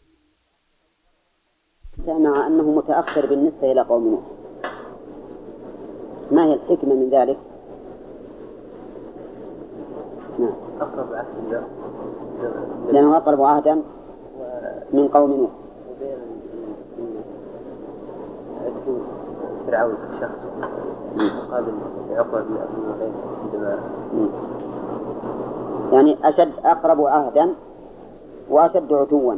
مع أنه متأخر بالنسبة إلى قوم نوح. ما هي الحكمة من ذلك؟ نعم. أقرب عهد الله لأنه أقرب عهدا من قوم نوح. وبين فرعون شخص مقابل عقبة بن أبي معيط عندما يعني أشد أقرب عهدا وأشد عتوا.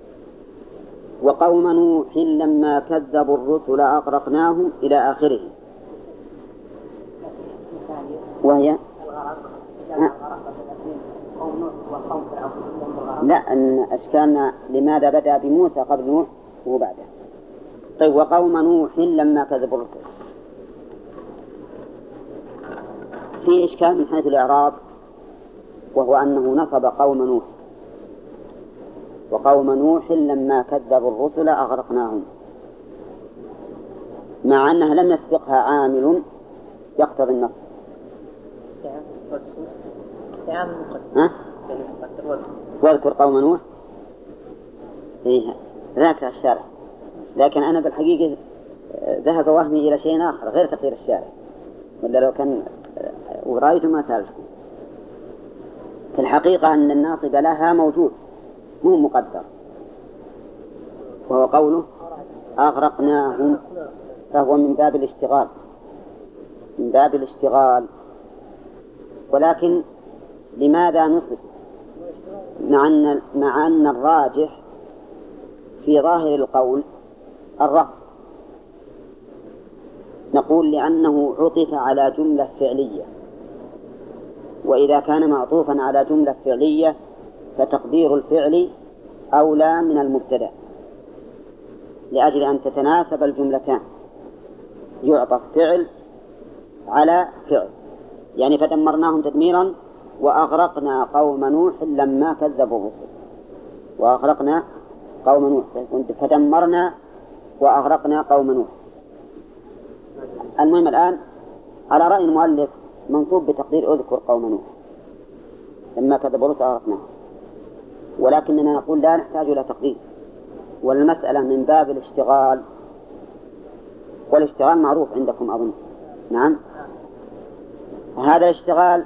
وقوم نوح لما كذبوا الرسل أغرقناهم إلى آخره. وهي لا، أن أشكالنا لماذا بدأ بموسى قبل نوح وهو بعده. طيب، وقوم نوح لما كذبوا الرسل في إشكال من حيث الإعراب، وهو أنه نصب قوم نوح، وقوم نوح لما كذبوا الرسل أغرقناهم. مع أنها لم يسبقها عامل يقتضي النص. واذكر قوم نوح. إيه ذاك الشارع، لكن أنا بالحقيقة ذهب وهمي إلى شيء آخر غير تقدير الشارع، ولا لو كان ورأيته ما سألته. في الحقيقة أن الناصب لها موجود مو مقدر، وهو قوله أغرقناهم، فهو من باب الاشتغال، من باب الاشتغال. ولكن لماذا نصب مع أن الراجح في ظاهر القول الرفع؟ نقول لأنه عطف على جملة فعلية، وإذا كان معطوفا على جملة فعلية فتقدير الفعل أولى من المبتدأ، لأجل أن تتناسب الجملتان، يعطف فعل على فعل. يعني فدمرناهم تدميرا وأغرقنا قوم نوح لما كذبوا الرسل، وأغرقنا قوم نوح، فدمرنا وأغرقنا قوم نوح. المهم الآن على رأي المؤلف منصوب بتقدير أذكر قوم نوح لما كذبوا الرسل أغرقناهم، ولكننا نقول لا نحتاج إلى تقدير، والمسألة من باب الاشتغال، والاشتغال معروف عندكم أظن. نعم، هذا الاشتغال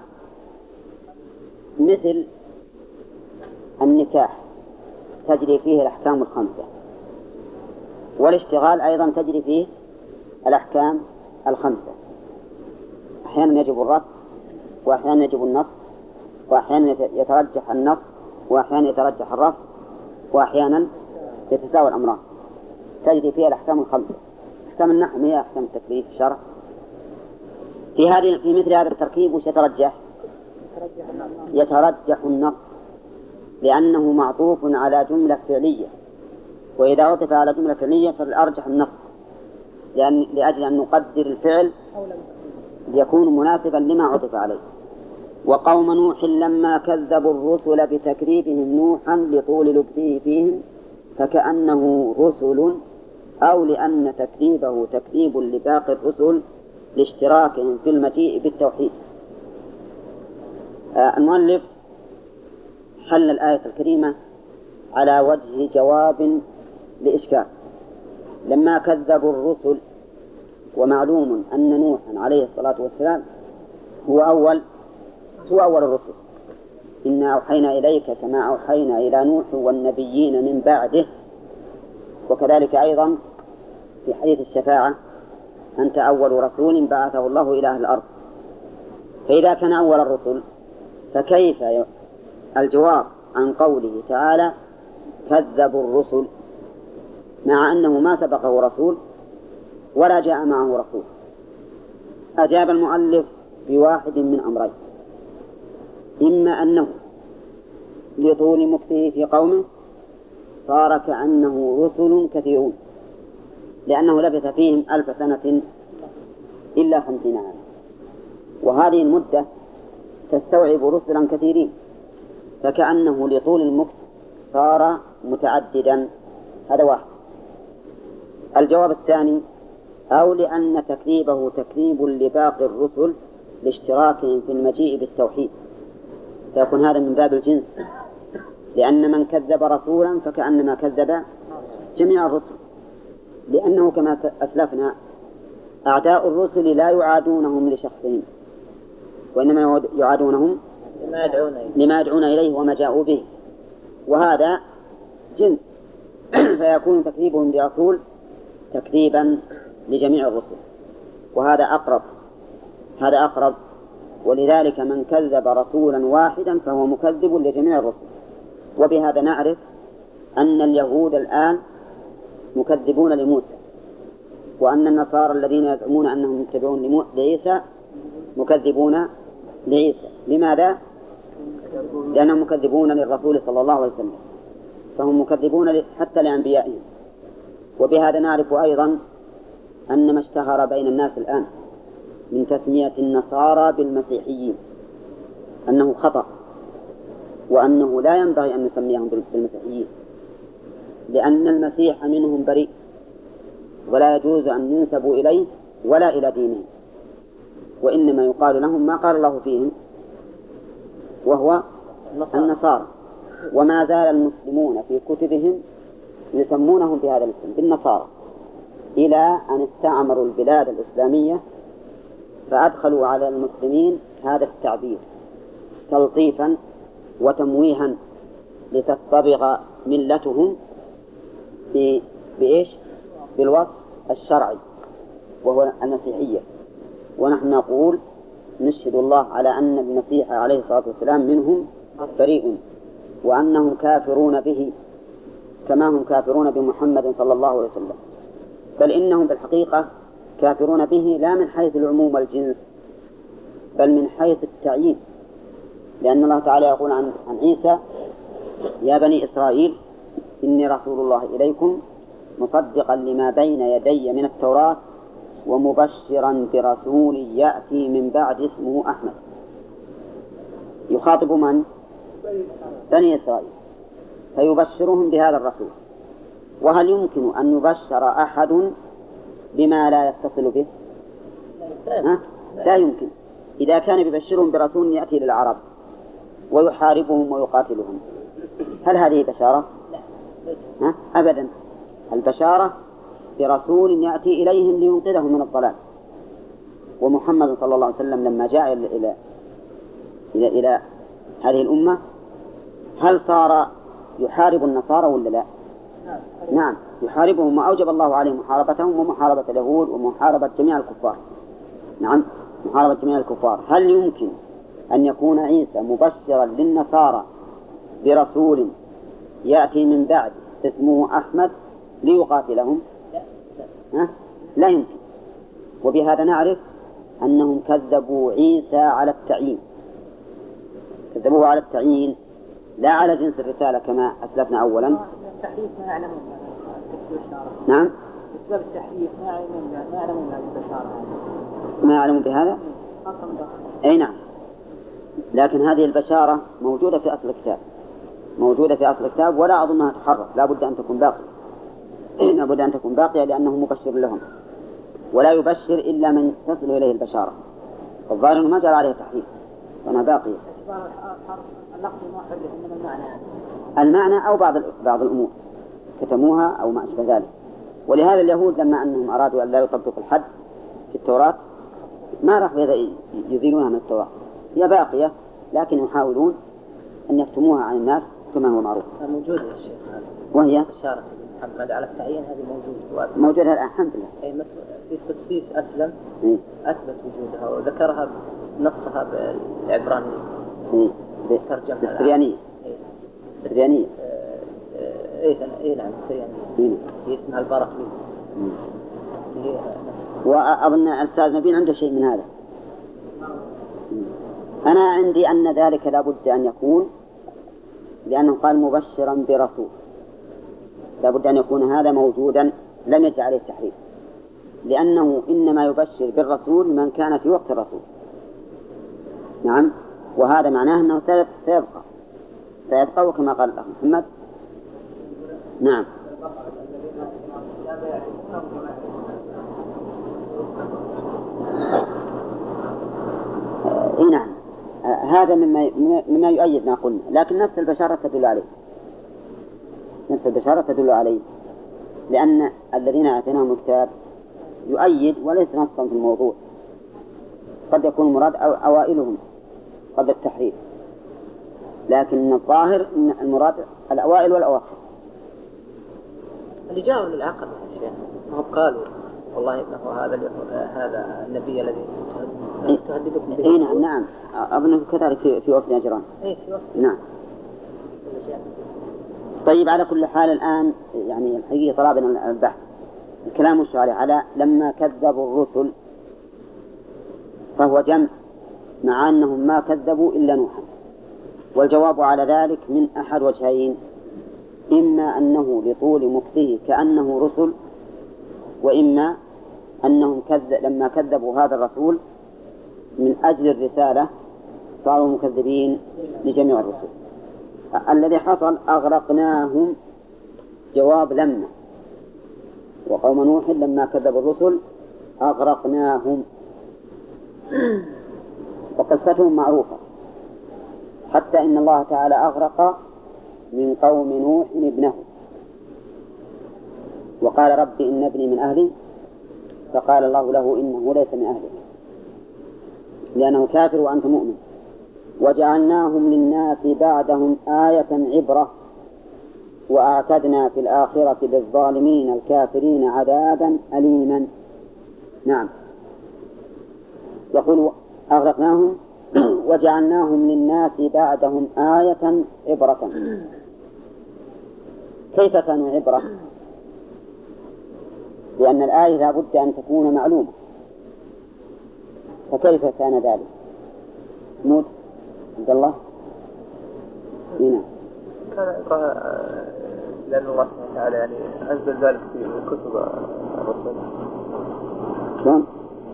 مثل النكاح تجري فيه الأحكام الخمسة، والاشتغال أيضا تجري فيه الأحكام الخمسة. أحيانا يجب الرفع، وأحيانا يجب النصب، وأحيانا يترجح النصب، وأحيانا يترجح الرفع، وأحيانا يتساوى الأمران، تجري فيها الأحكام الخمسة. أحكام النحو هي أحكام التكليف الشرع. في مثل هذا التركيب وش يترجح؟ يترجح النص، لأنه معطوف على جملة فعلية، وإذا عطف على جملة فعلية فالأرجح النص، لأجل أن نقدر الفعل ليكون مناسبا لما عطف عليه. وقوم نوح لما كذبوا الرسل بتكذيبهم نوحا لطول لبثه فيهم فكأنه رسل، أو لأن تكذيبه تكذيب لباقي الرسل لاشتراكهم في المجيء بالتوحيد. المؤلف حل الآية الكريمة على وجه جواب لإشكال. لما كذبوا الرسل، ومعلوم أن نوحا عليه الصلاة والسلام هو أول الرسل، إنا أوحينا إليك كما أوحينا إلى نوح والنبيين من بعده، وكذلك أيضا في حديث الشفاعة أنت أول رسول بعثه الله إلى أهل الأرض. فإذا كان أول الرسل فكيف الجواب عن قوله تعالى كذبوا الرسل مع أنه ما سبقه رسول ولا جاء معه رسول؟ أجاب المؤلف بواحد من أمرين: إما أنه لطول مكثه في قومه صار كأنه رسل كثيرون، لأنه لبث فيهم 1000 سنة إلا 50 عاما، وهذه المدة تستوعب رسلا كثيرين، فكأنه لطول المكث صار متعددا. هذا واحد. الجواب الثاني: أو لأن تكذيبه تكذيب لباقي الرسل لاشتراكهم في المجيء بالتوحيد، فيكون هذا من باب الجنس، لأن من كذب رسولا فكأنما كذب جميع الرسل، لأنه كما أسلفنا أعداء الرسل لا يعادونهم لشخصهم، وإنما يعادونهم لما يدعون إليه وما جاءوا به، وهذا جنس فيكون تكذيبهم برسول تكذيبا لجميع الرسل، وهذا أقرب. ولذلك من كذب رسولا واحدا فهو مكذب لجميع الرسل. وبهذا نعرف أن اليهود الآن مكذبون لموسى، وأن النصارى الذين يزعمون أنهم يتبعون لعيسى مكذبون لعيسى. لماذا؟ لأنهم مكذبون للرسول صلى الله عليه وسلم، فهم مكذبون حتى لأنبيائهم. وبهذا نعرف أيضا أن ما اشتهر بين الناس الآن من تسمية النصارى بالمسيحيين أنه خطأ، وأنه لا ينبغي أن نسميهم بالمسيحيين، لأن المسيح منهم بريء، ولا يجوز أن ينسبوا إليه ولا إلى دينهم، وإنما يقال لهم ما قال الله فيهم وهو النصارى. وما زال المسلمون في كتبهم يسمونهم بهذا الاسم بالنصارى إلى أن استعمروا البلاد الإسلامية فأدخلوا على المسلمين هذا التعبير تلطيفا وتمويها لتطبق ملتهم بإيش؟ بالوصف الشرعي وهو المسيحية. ونحن نقول نشهد الله على أن المسيح عليه الصلاة والسلام منهم بريء، وأنهم كافرون به كما هم كافرون بمحمد صلى الله عليه وسلم، بل إنهم بالحقيقة كافرون به لا من حيث العموم والجنس بل من حيث التعيين، لأن الله تعالى يقول عن عيسى: يا بني إسرائيل إني رسول الله إليكم مصدقا لما بين يدي من التوراة ومبشرا برسول يأتي من بعد اسمه أحمد. يخاطب من؟ بني إسرائيل، فيبشرهم بهذا الرسول. وهل يمكن أن يبشر أحد بما لا يتصل به؟ لا يمكن. إذا كان يبشرهم برسول يأتي للعرب ويحاربهم ويقاتلهم، هل هذه بشارة؟ أبدا. البشارة برسول يأتي إليهم لينقذهم من الضلال. ومحمد صلى الله عليه وسلم لما جاء إلى هذه الأمة هل صار يحارب النصارى ولا لا؟ نعم، يحاربهم، وأوجب الله عليهم محاربتهم ومحاربة اليهود ومحاربة جميع الكفار. نعم، محاربة جميع الكفار. هل يمكن أن يكون عيسى مبشرا للنصارى برسول يأتي من بعد اسمه أحمد ليقاتلهم؟ لا يمكن. وبهذا نعرف أنهم كذبوا عيسى على التعيين، كذبوه على التعيين لا على جنس الرسالة كما أسلفنا أولا. التحريف ما يعلمون. نعم، بسبب التحريف ما يعلمون هذه البشارة. ما يعلمون بهذا؟ أي نعم. لكن هذه البشارة موجودة في أصل الكتاب، موجودة في أصل الكتاب، ولا أظنها تحرف، لا بد أن تكون باقية، لا بد أن تكون باقية لأنه مبشر لهم، ولا يبشر إلا من تصل إليه البشارة. الظاهر أنه ما جرى عليه تحريف وأنها باقية. المعنى أو بعض الأمور كتموها أو ما أشبه ذلك. ولهذا اليهود لما أنهم أرادوا أن لا يطبقوا الحد في التوراة ما راح يزيلونها من التوراة، هي باقية، لكن يحاولون أن يكتموها عن الناس كما هو معروف. موجودة يا شيخ، وهي بشارة محمد على التعيين هذه موجودة الآن الحمد لله. في قدسيس أسلم أثبت وجودها وذكرها نصها بالعبرانية. ترجمها السريانية. السريانية. إيه نعم السريانية. هي اسمها البرقلي. وأظن الأستاذ نبيل عنده شيء من هذا. أنا عندي أن ذلك لا بد أن يكون، لأنه قال مبشرا برسول، لا بد أن يكون هذا موجودا لم يجعل عليه التحريف، لأنه إنما يبشر بالرسول من كان في وقت الرسول. نعم، وهذا معناه أنه سيبقى وكما قال الأخ محمد. نعم. نعم، هذا مما يؤيد ما قلنا، لكن نفس البشارة تدل عليه، نفس البشارة تدل عليه، لأن الذين آتيناهم الكتاب يؤيد وليس نصا في الموضوع، قد يكون مراد أوائلهم قبل التحريف، لكن الظاهر أن المراد الأوائل والأواخر. اللي جاءوا للعقل يا شيخ، هم قالوا والله إنه هذا النبي الذي تهددكم به. نعم، أظن كذلك في وفد نجران. نعم. طيب، على كل حال الآن يعني الحقيقة طلبنا البحث الكلام الشرعي على لما كذبوا الرسل، فهو جمع مع أنهم ما كذبوا إلا نوحا، والجواب على ذلك من أحد وجهين: إما أنه لطول مكثه كأنه رسل، وإما أنهم لما كذبوا هذا الرسول من أجل الرسالة صاروا مكذبين لجميع الرسل. الذي حصل أغرقناهم، جواب لما، وقوم نوح لما كذبوا الرسل أغرقناهم. وقصتهم معروفة، حتى إن الله تعالى أغرق من قوم نوح ابنه، وقال رب إن ابني من أهلي، فقال الله له إنه ليس من أهلك لأنه كافر وأنت مؤمن. وجعلناهم للناس بعدهم آية عبرة وأعتدنا في الآخرة للظالمين الكافرين عذابا أليما. نعم، يقول أغرقناهم وجعلناهم للناس بعدهم آية عبرة. كيف كانوا عبرة؟ لأن الآية لا بد أن تكون معلومة، فكيف كان ذلك؟ موت عبد الله هنا. كان عبرة لأن الله سبحانه وتعالى يعني أنزل ذلك في كتب الرسل. شلون؟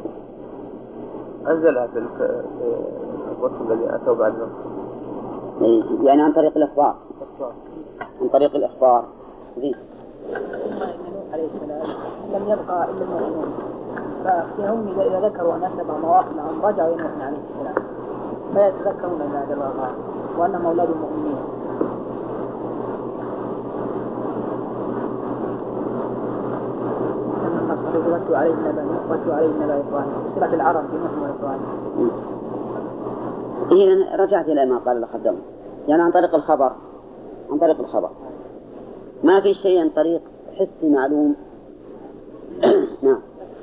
أنزلها في الرسل الذي أتوا بعد نوح. يعني عن طريق الإخبار. عن طريق الإخبار. ذي. نوح عليه السلام لم يبقى إلا المؤمنون، فهم إذا ذكروا أن أسبق مواقفهم رجعوا إلى نوح عليه السلام فيتذكرون هذا الواقع وأنهم أولاد المؤمنين. واتلو عليه نبأ إبراهيم صلة العرب بنوح وإبراهيم. إذن رجعت إلى ما قال الخدم، يعني عن طريق الخبر. عن طريق الخبر ما في شيء عن طريق حسي معلوم. نعم.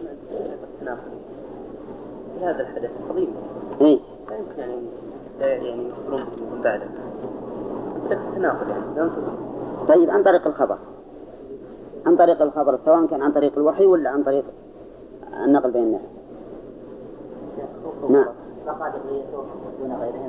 هذا الحدث قديم. إيه. لا يمكن يعني يخبرون من بعده. تناقض يعني. طيب عن طريق الخبر. عن طريق الخبر سواء كان عن طريق الوحي ولا عن طريق النقل بين الناس. نعم. فقد يسوق دون غيرهم.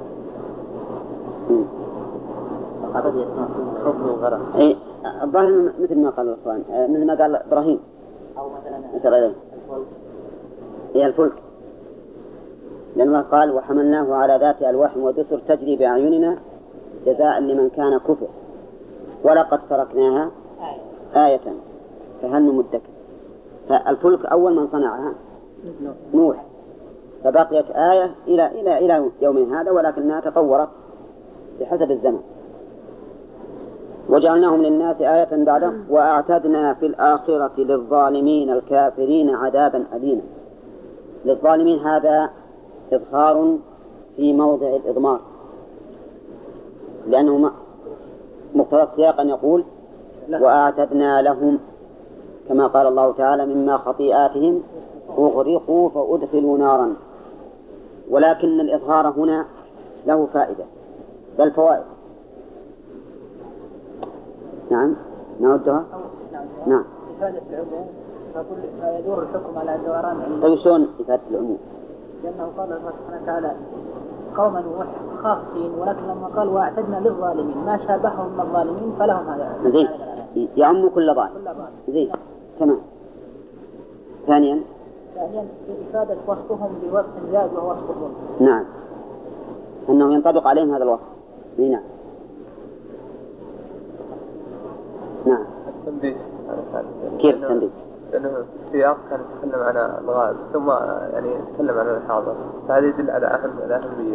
فقد يسوق حكم الغرض. إيه الظاهر مثل ما قال الإخوان، مثل ما قال إبراهيم. أو مثلا الفلك. هي الفلك، لأن الله قال وحملناه على ذات ألواح ودسر تجري بأعيننا جزاء لمن كان كفر ولقد تركناها آية فهل مدكر. فالفلك أول من صنعها نوح، فبقيت آية إلى يوم هذا، ولكنها تطورت بحسب الزمن. وجعلناهم للناس آية بعده وأعتدنا في الآخرة للظالمين الكافرين عذابا أليما. للظالمين هذا إظهار في موضع الإضمار، لأنه مقتضى السياق أن يقول وأعتدنا لهم، كما قال الله تعالى مما خطيئاتهم أغرقوا فأدخلوا نارا. ولكن الإظهار هنا له فائدة، بل فوائد. نعم نعدها. نعم. إفادة العموم فيدور الحكم على دوران. طيب شلون إفادة العموم؟ لأنه قال الله سبحانه وتعالى قوم نوح خاصين، ولكن لما قال واعتدنا للظالمين ما شابههم من الظالمين فلهم هذا. زين يعم كل ظالم. زين تمام. ثانيا إفادة وصفهم بوصف زاد وهو وصف الظلم. نعم، أنه ينطبق عليهم هذا الوصف. نعم. نعم. التنبيه. كيف التنبيه؟ لأنه السياق كان يتكلم عن الغائب ثم يعني يتكلم عن الحاضر، فهذا يدل على الأهمية.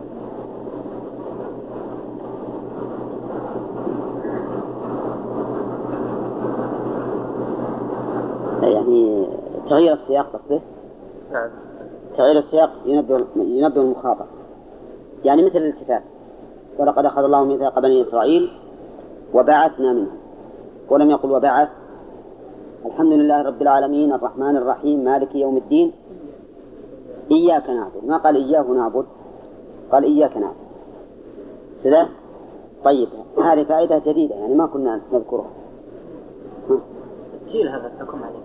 يعني تغيير السياق قصده. نعم. تغيير السياق ينبه المخاطب، يعني مثل الالتفات ولقد أخذ الله ميثاق بني إسرائيل وبعثنا منهم، ولم يقل وبعث. الحمد لله رب العالمين الرحمن الرحيم مالك يوم الدين إياك نعبد، ما قال إياه نعبد، قال إياك نعبد كذا. طيب هذه فائدة جديدة يعني ما كنا نذكرها. تسجيل هذا الحكم عليه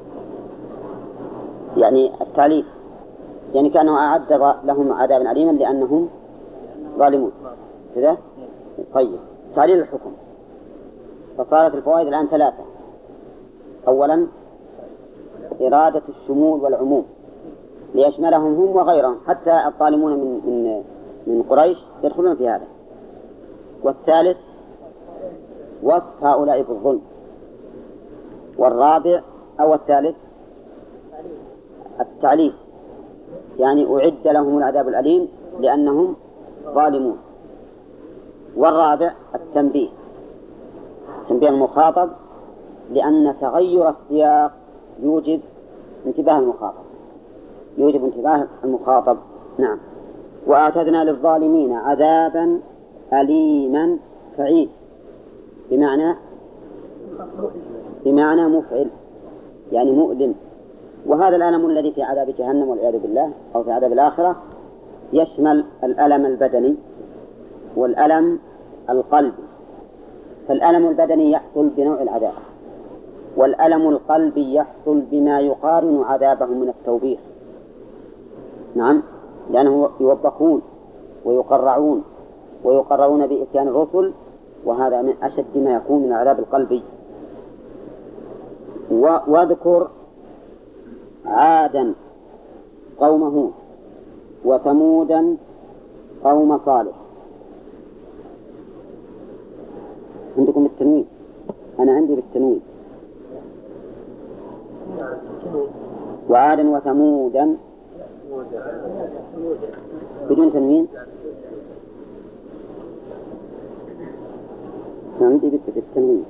يعني التعليل، يعني كانوا أعد لهم عذابا أليما لأنهم ظالمون كذا. طيب تعليل الحكم، فصارت الفوائد الآن ثلاثة. أولا إرادة الشمول والعموم ليشملهم هم وغيرهم، حتى الظالمون من قريش يدخلون في هذا. والثالث وصف هؤلاء بالظلم، والرابع أو الثالث التعليم، يعني أعد لهم العذاب الأليم لأنهم ظالمون. والرابع التنبيه، تنبيه المخاطب، لأن تغير السياق يوجب انتباه المخاطب. نعم. وأعتدنا للظالمين عذابا أليما فعيل بمعنى مفعل، يعني مؤلم. وهذا الألم الذي في عذاب جهنم والعياذ بالله أو في عذاب الآخرة يشمل الألم البدني والألم القلبي. فالألم البدني يحصل بنوع العذاب، والألم القلبي يحصل بما يقارن عذابهم من التوبيخ. نعم، لأنه يوبخون ويقرعون بإتيان الرسل، وهذا من أشد ما يكون من العذاب القلبي. واذكر عادا قوم هود وثمودا قوم صالح. عندكم بالتنوين، أنا عندي بالتنوين. وعادا وثمودا بدون تنوين، عندي بالتنوين.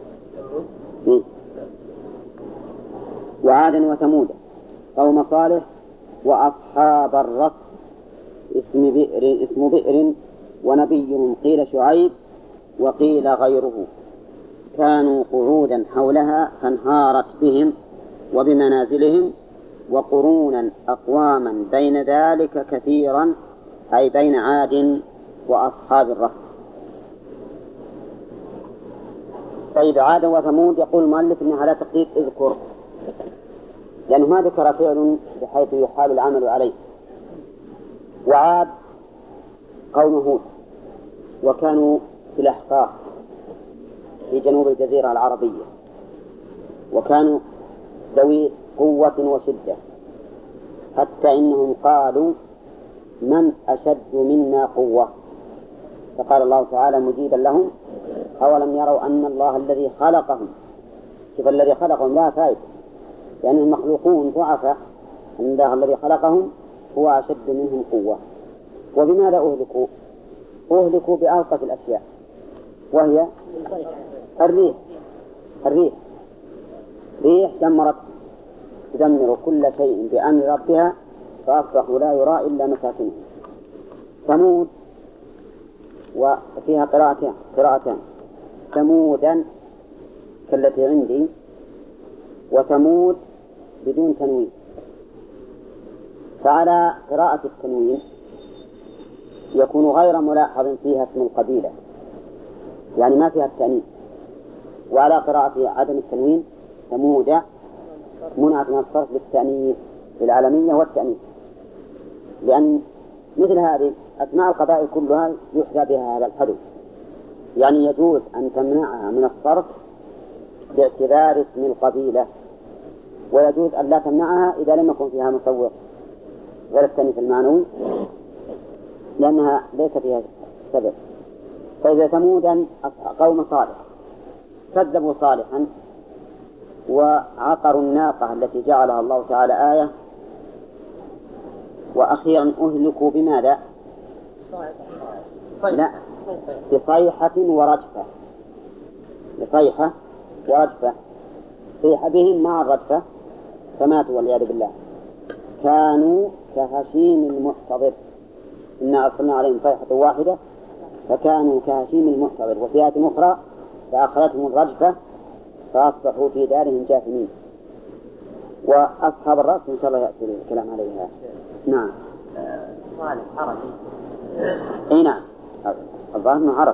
وعادا وثمودا قوم صالح وأصحاب الرس اسم بئر ونبي قيل شعيب وقيل غيره، كانوا قعودا حولها فانهارت بهم وبمنازلهم، وقرونا أقواما بين ذلك كثيرا، أي بين عاد وأصحاب الرس. طيب، عاد وثمود يقول المؤلف إنها على تقدير اذكر، لأنه ما ذكر فعل بحيث يحال العمل عليه. وعاد قوم هود وكانوا في الأحقاف في جنوب الجزيرة العربية، وكانوا ذوي قوة وشدة، حتى إنهم قالوا من أشد منا قوة، فقال الله تعالى مجيبا لهم أولم يروا أن الله الذي خلقهم، شوف الذي خلقهم لا فائدة، لأنهم مخلوقون ضعفاء، أن الله الذي خلقهم هو أشد منهم قوة. وبماذا أهلكوا؟ أهلكوا بألطف الأشياء، وهي الريح تدمر كل شيء بأمر ربها فأصبحوا لا يرى إلا مساكنهم. ثمود وفيها قراءتان، ثمودا كالتي عندي، وثمود بدون تنوين. فعلى قراءة التنوين يكون غير ملاحظ فيها اسم القبيلة، يعني ما فيها التأنيث. وعلى قراءة عدم التنوين ثمود منعت من الصرف للتأنيث للعالمية والتأنيث، لأن مثل هذه أسماء القبائل كلها يحذى بها هذا الحدث، يعني يجوز أن تمنعها من الصرف باعتبار اسم القبيلة، ويجوز أن لا تمنعها إذا لم يكن فيها مصور غير التأنيث المعنوي، لأنها ليس فيها سبب. فإذا ثمودا قوم صالح كذبوا صالحا وعقروا الناقة التي جعلها الله تعالى آية، وأخيرا أهلكوا بماذا؟ لا، بصيحة ورجفة. صيح بهم مع الرجفة فماتوا والعياذ بالله. كانوا كهشيم المحتضر، إنا أرسلنا عليهم صيحة واحدة فكانوا كهشيم المحتضر. وفي آية أخرى فأخذتهم الرجفة فأصبحوا في دارهم جاثمين. وأصحاب الرأس إن شاء الله يأتي الكلام عليها. نعم. صالح عربي. أي نعم، الظاهر أنه عرب.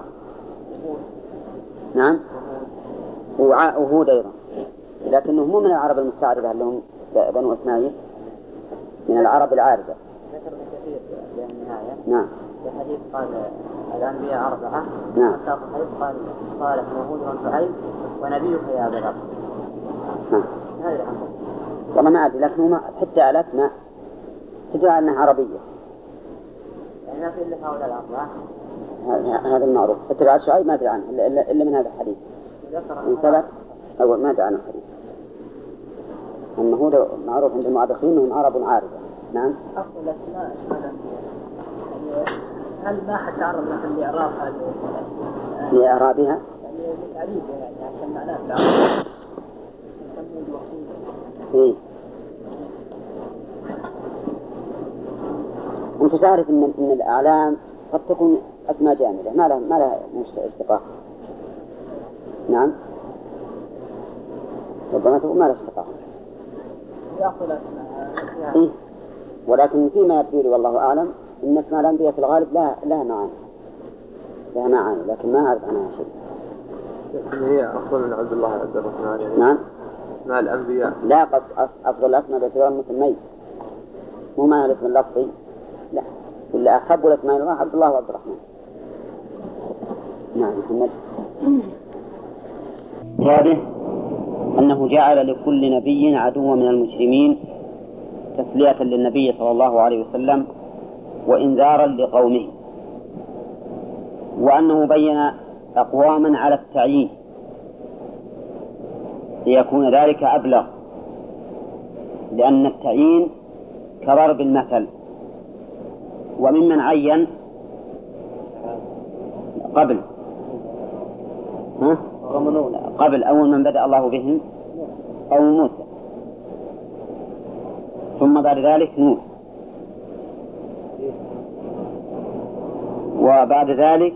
نعم، وهود أيضا، لكنه مو من العرب المستعربة لهم بنو إسماعيل، من العرب العارضة. ذكر ابن كثير في النهاية. نعم. في حديث قال الأنبياء 4. نعم. حتى الحديث قال صالح وهود وشعيب ونبيك يا أبا بكر. نعم. هذا الأمر. والله ما أدري، لكنه حتى آلات ما تدعى أنها عربية. يعني ما في إلا هؤلاء الأربعة. هذا المعروف. حتى بعد شعيب ما أدري عنه إلا من هذا الحديث. من ثبت أول ما أدري عنه الحديث. المهود معروف عند المؤرخين أنهم عرب عارضة. نعم. أصل الأسماء الأنبياء يعني هل ما حد تعرض مثلا لإعرابها لإعرابها؟ يعني لتعريفها يعني عشان معناه بالعربي. إيه. أنت تعرف إن الأعلام قد تكون أسماء جامدة ما لها اشتقاق. نعم. ربما تقول ما لها اشتقاق. إيه. ولكن فيما يبدو لي والله أعلم إن اسماء الأنبياء في الغالب لها معاني لكن ما أعرف عنها شيء. هي أفضل من عبد الله عبد الرحمن يعني. نعم. اسماء الأنبياء. لا قد أفضل الأسماء باعتبار مسمي مو معنى الاسم اللفظي. لا. إلا أحب الأسماء الله عبد الله وعبد الرحمن. نعم محمد. هذه أنه جعل لكل نبي عدوا من المجرمين تسلية للنبي صلى الله عليه وسلم وإنذارا لقومه، وأنه بين أقواما على التعيين ليكون ذلك أبلغ، لأن التعيين كضرب المثل. وممن عين قبل أول من بدأ الله بهم قوم موسى، ثم بعد ذلك نوح، وبعد ذلك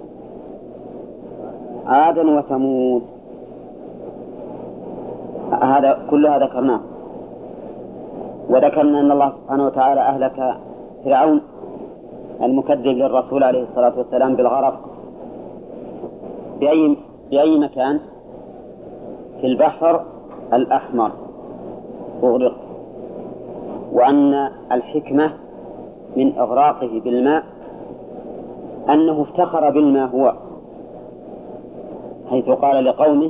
عاد وثمود. هذا كلها ذكرناه، وذكرنا أن الله سبحانه وتعالى أهلك فرعون المكذب للرسول عليه الصلاة والسلام بالغرق بأي مكان؟ في البحر الأحمر أغرق. وأن الحكمة من إغراقه بالماء أنه افتخر بالماء هو، حيث قال لقومه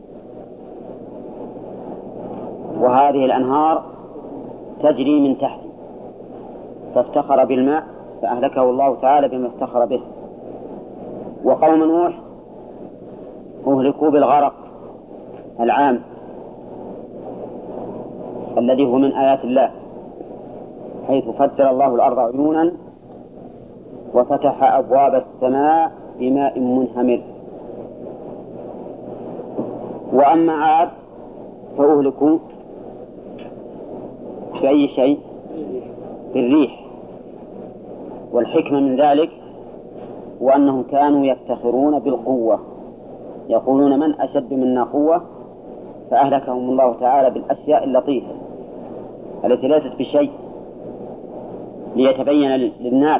وهذه الأنهار تجري من تحتي، فافتخر بالماء فأهلكه الله تعالى بما افتخر به. وقوم نوح أهلكوا بالغرق العام الذي هو من آيات الله، حيث فجر الله الأرض عيونا وفتح أبواب السماء بماء منهمر. وأما عاد فأهلكوا في أي شيء؟ في الريح. والحكمة من ذلك وأنهم كانوا يفتخرون بالقوة، يقولون من أشد منا قوة، فأهلكهم الله تعالى بالأشياء اللطيفة التي ليست بشيء، ليتبين للناس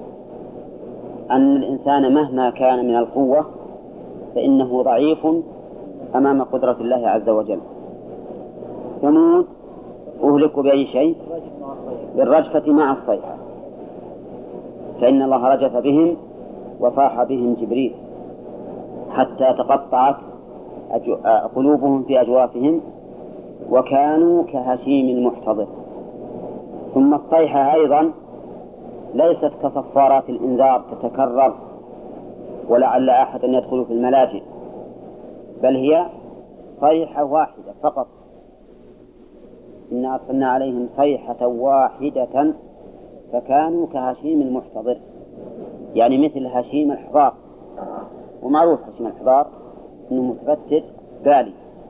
أن الإنسان مهما كان من القوة فإنه ضعيف أمام قدرة الله عز وجل. ثمود أهلكوا بأي شيء؟ بالرجفة مع الصيحة، فإن الله رجف بهم وصاح بهم جبريل حتى تقطعت قلوبهم في أجوافهم وكانوا كهشيم المحتضر. ثم الصيحة أيضا ليست كصفارات الإنذار تتكرر ولعل أحد يدخل في الملاجئ، بل هي صيحة واحدة فقط. إنا أرسلنا عليهم صيحة واحدة فكانوا كهشيم المحتضر، يعني مثل هشيم الحضار. ومعروف هشيم الحضار أنه متفتت بالي.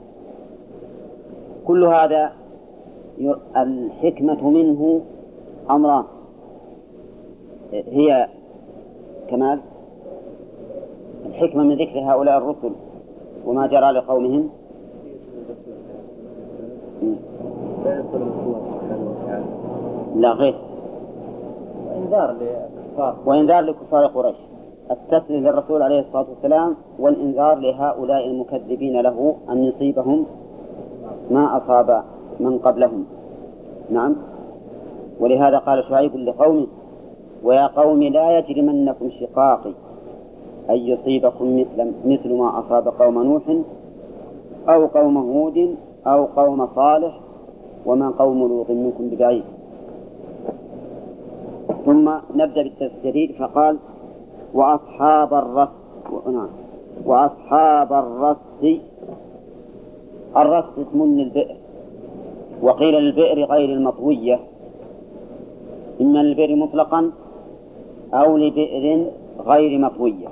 كل هذا الحكمة منه أمران، هي كمال الحكمة من ذكر هؤلاء الرسل وما جرى لقومهم لا غير، وإنذار لكفار قريش، التسلية للرسول عليه الصلاة والسلام، والإنذار لهؤلاء المكذبين له أن يصيبهم ما أصاب من قبلهم. نعم. ولهذا قال شعيب لقومه ويا قوم لا يجرمنكم شقاقي أن يصيبكم مثل ما أصاب قوم نوح أو قوم هود أو قوم صالح وما قوم لوط منكم ببعيد. ثم نبدأ بالتسجيل فقال وأصحاب الرس. وأصحاب الرس، الرس اسم للبئر وقيل للبئر غير المطوية إما للبئر مطلقا أو لبئر غير مطوية،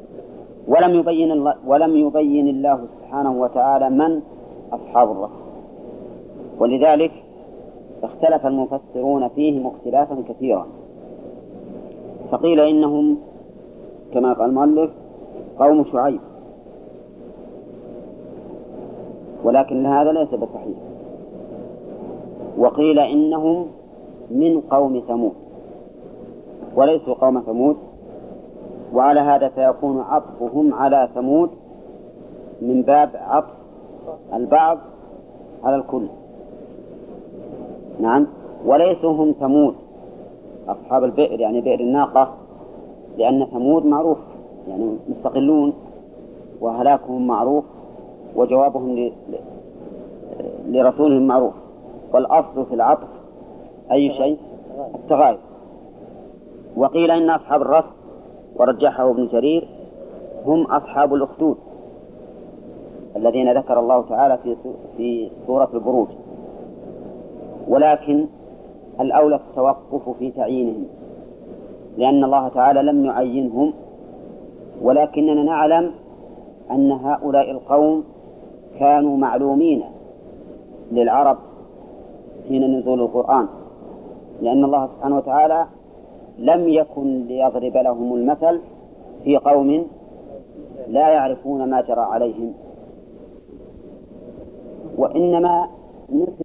ولم يبين الله سبحانه وتعالى من أصحاب الرس، ولذلك اختلف المفسرون فيهم اختلافا كثيرا. فقيل إنهم كما قال المؤلف قوم شعيب، ولكن هذا ليس بصحيح. وقيل إنهم من قوم ثمود وليسوا قوم ثمود، وعلى هذا فيكون عطفهم على ثمود من باب عطف البعض على الكل. نعم، وليسوا هم ثمود أصحاب البئر يعني بئر الناقة، لأن ثمود معروف يعني مستقلون وهلاكهم معروف وجوابهم لرسولهم معروف، والأصل في العطف أي شيء التغاير. وقيل إن أصحاب الرس ورجحه ابن جرير هم أصحاب الأخدود الذين ذكر الله تعالى في سورة البروج، ولكن الأولى التوقف في تعيينهم لأن الله تعالى لم يعينهم، ولكننا نعلم أن هؤلاء القوم كانوا معلومين للعرب حين نزول القرآن، لأن الله سبحانه وتعالى لم يكن ليضرب لهم المثل في قوم لا يعرفون ما جرى عليهم، وإنما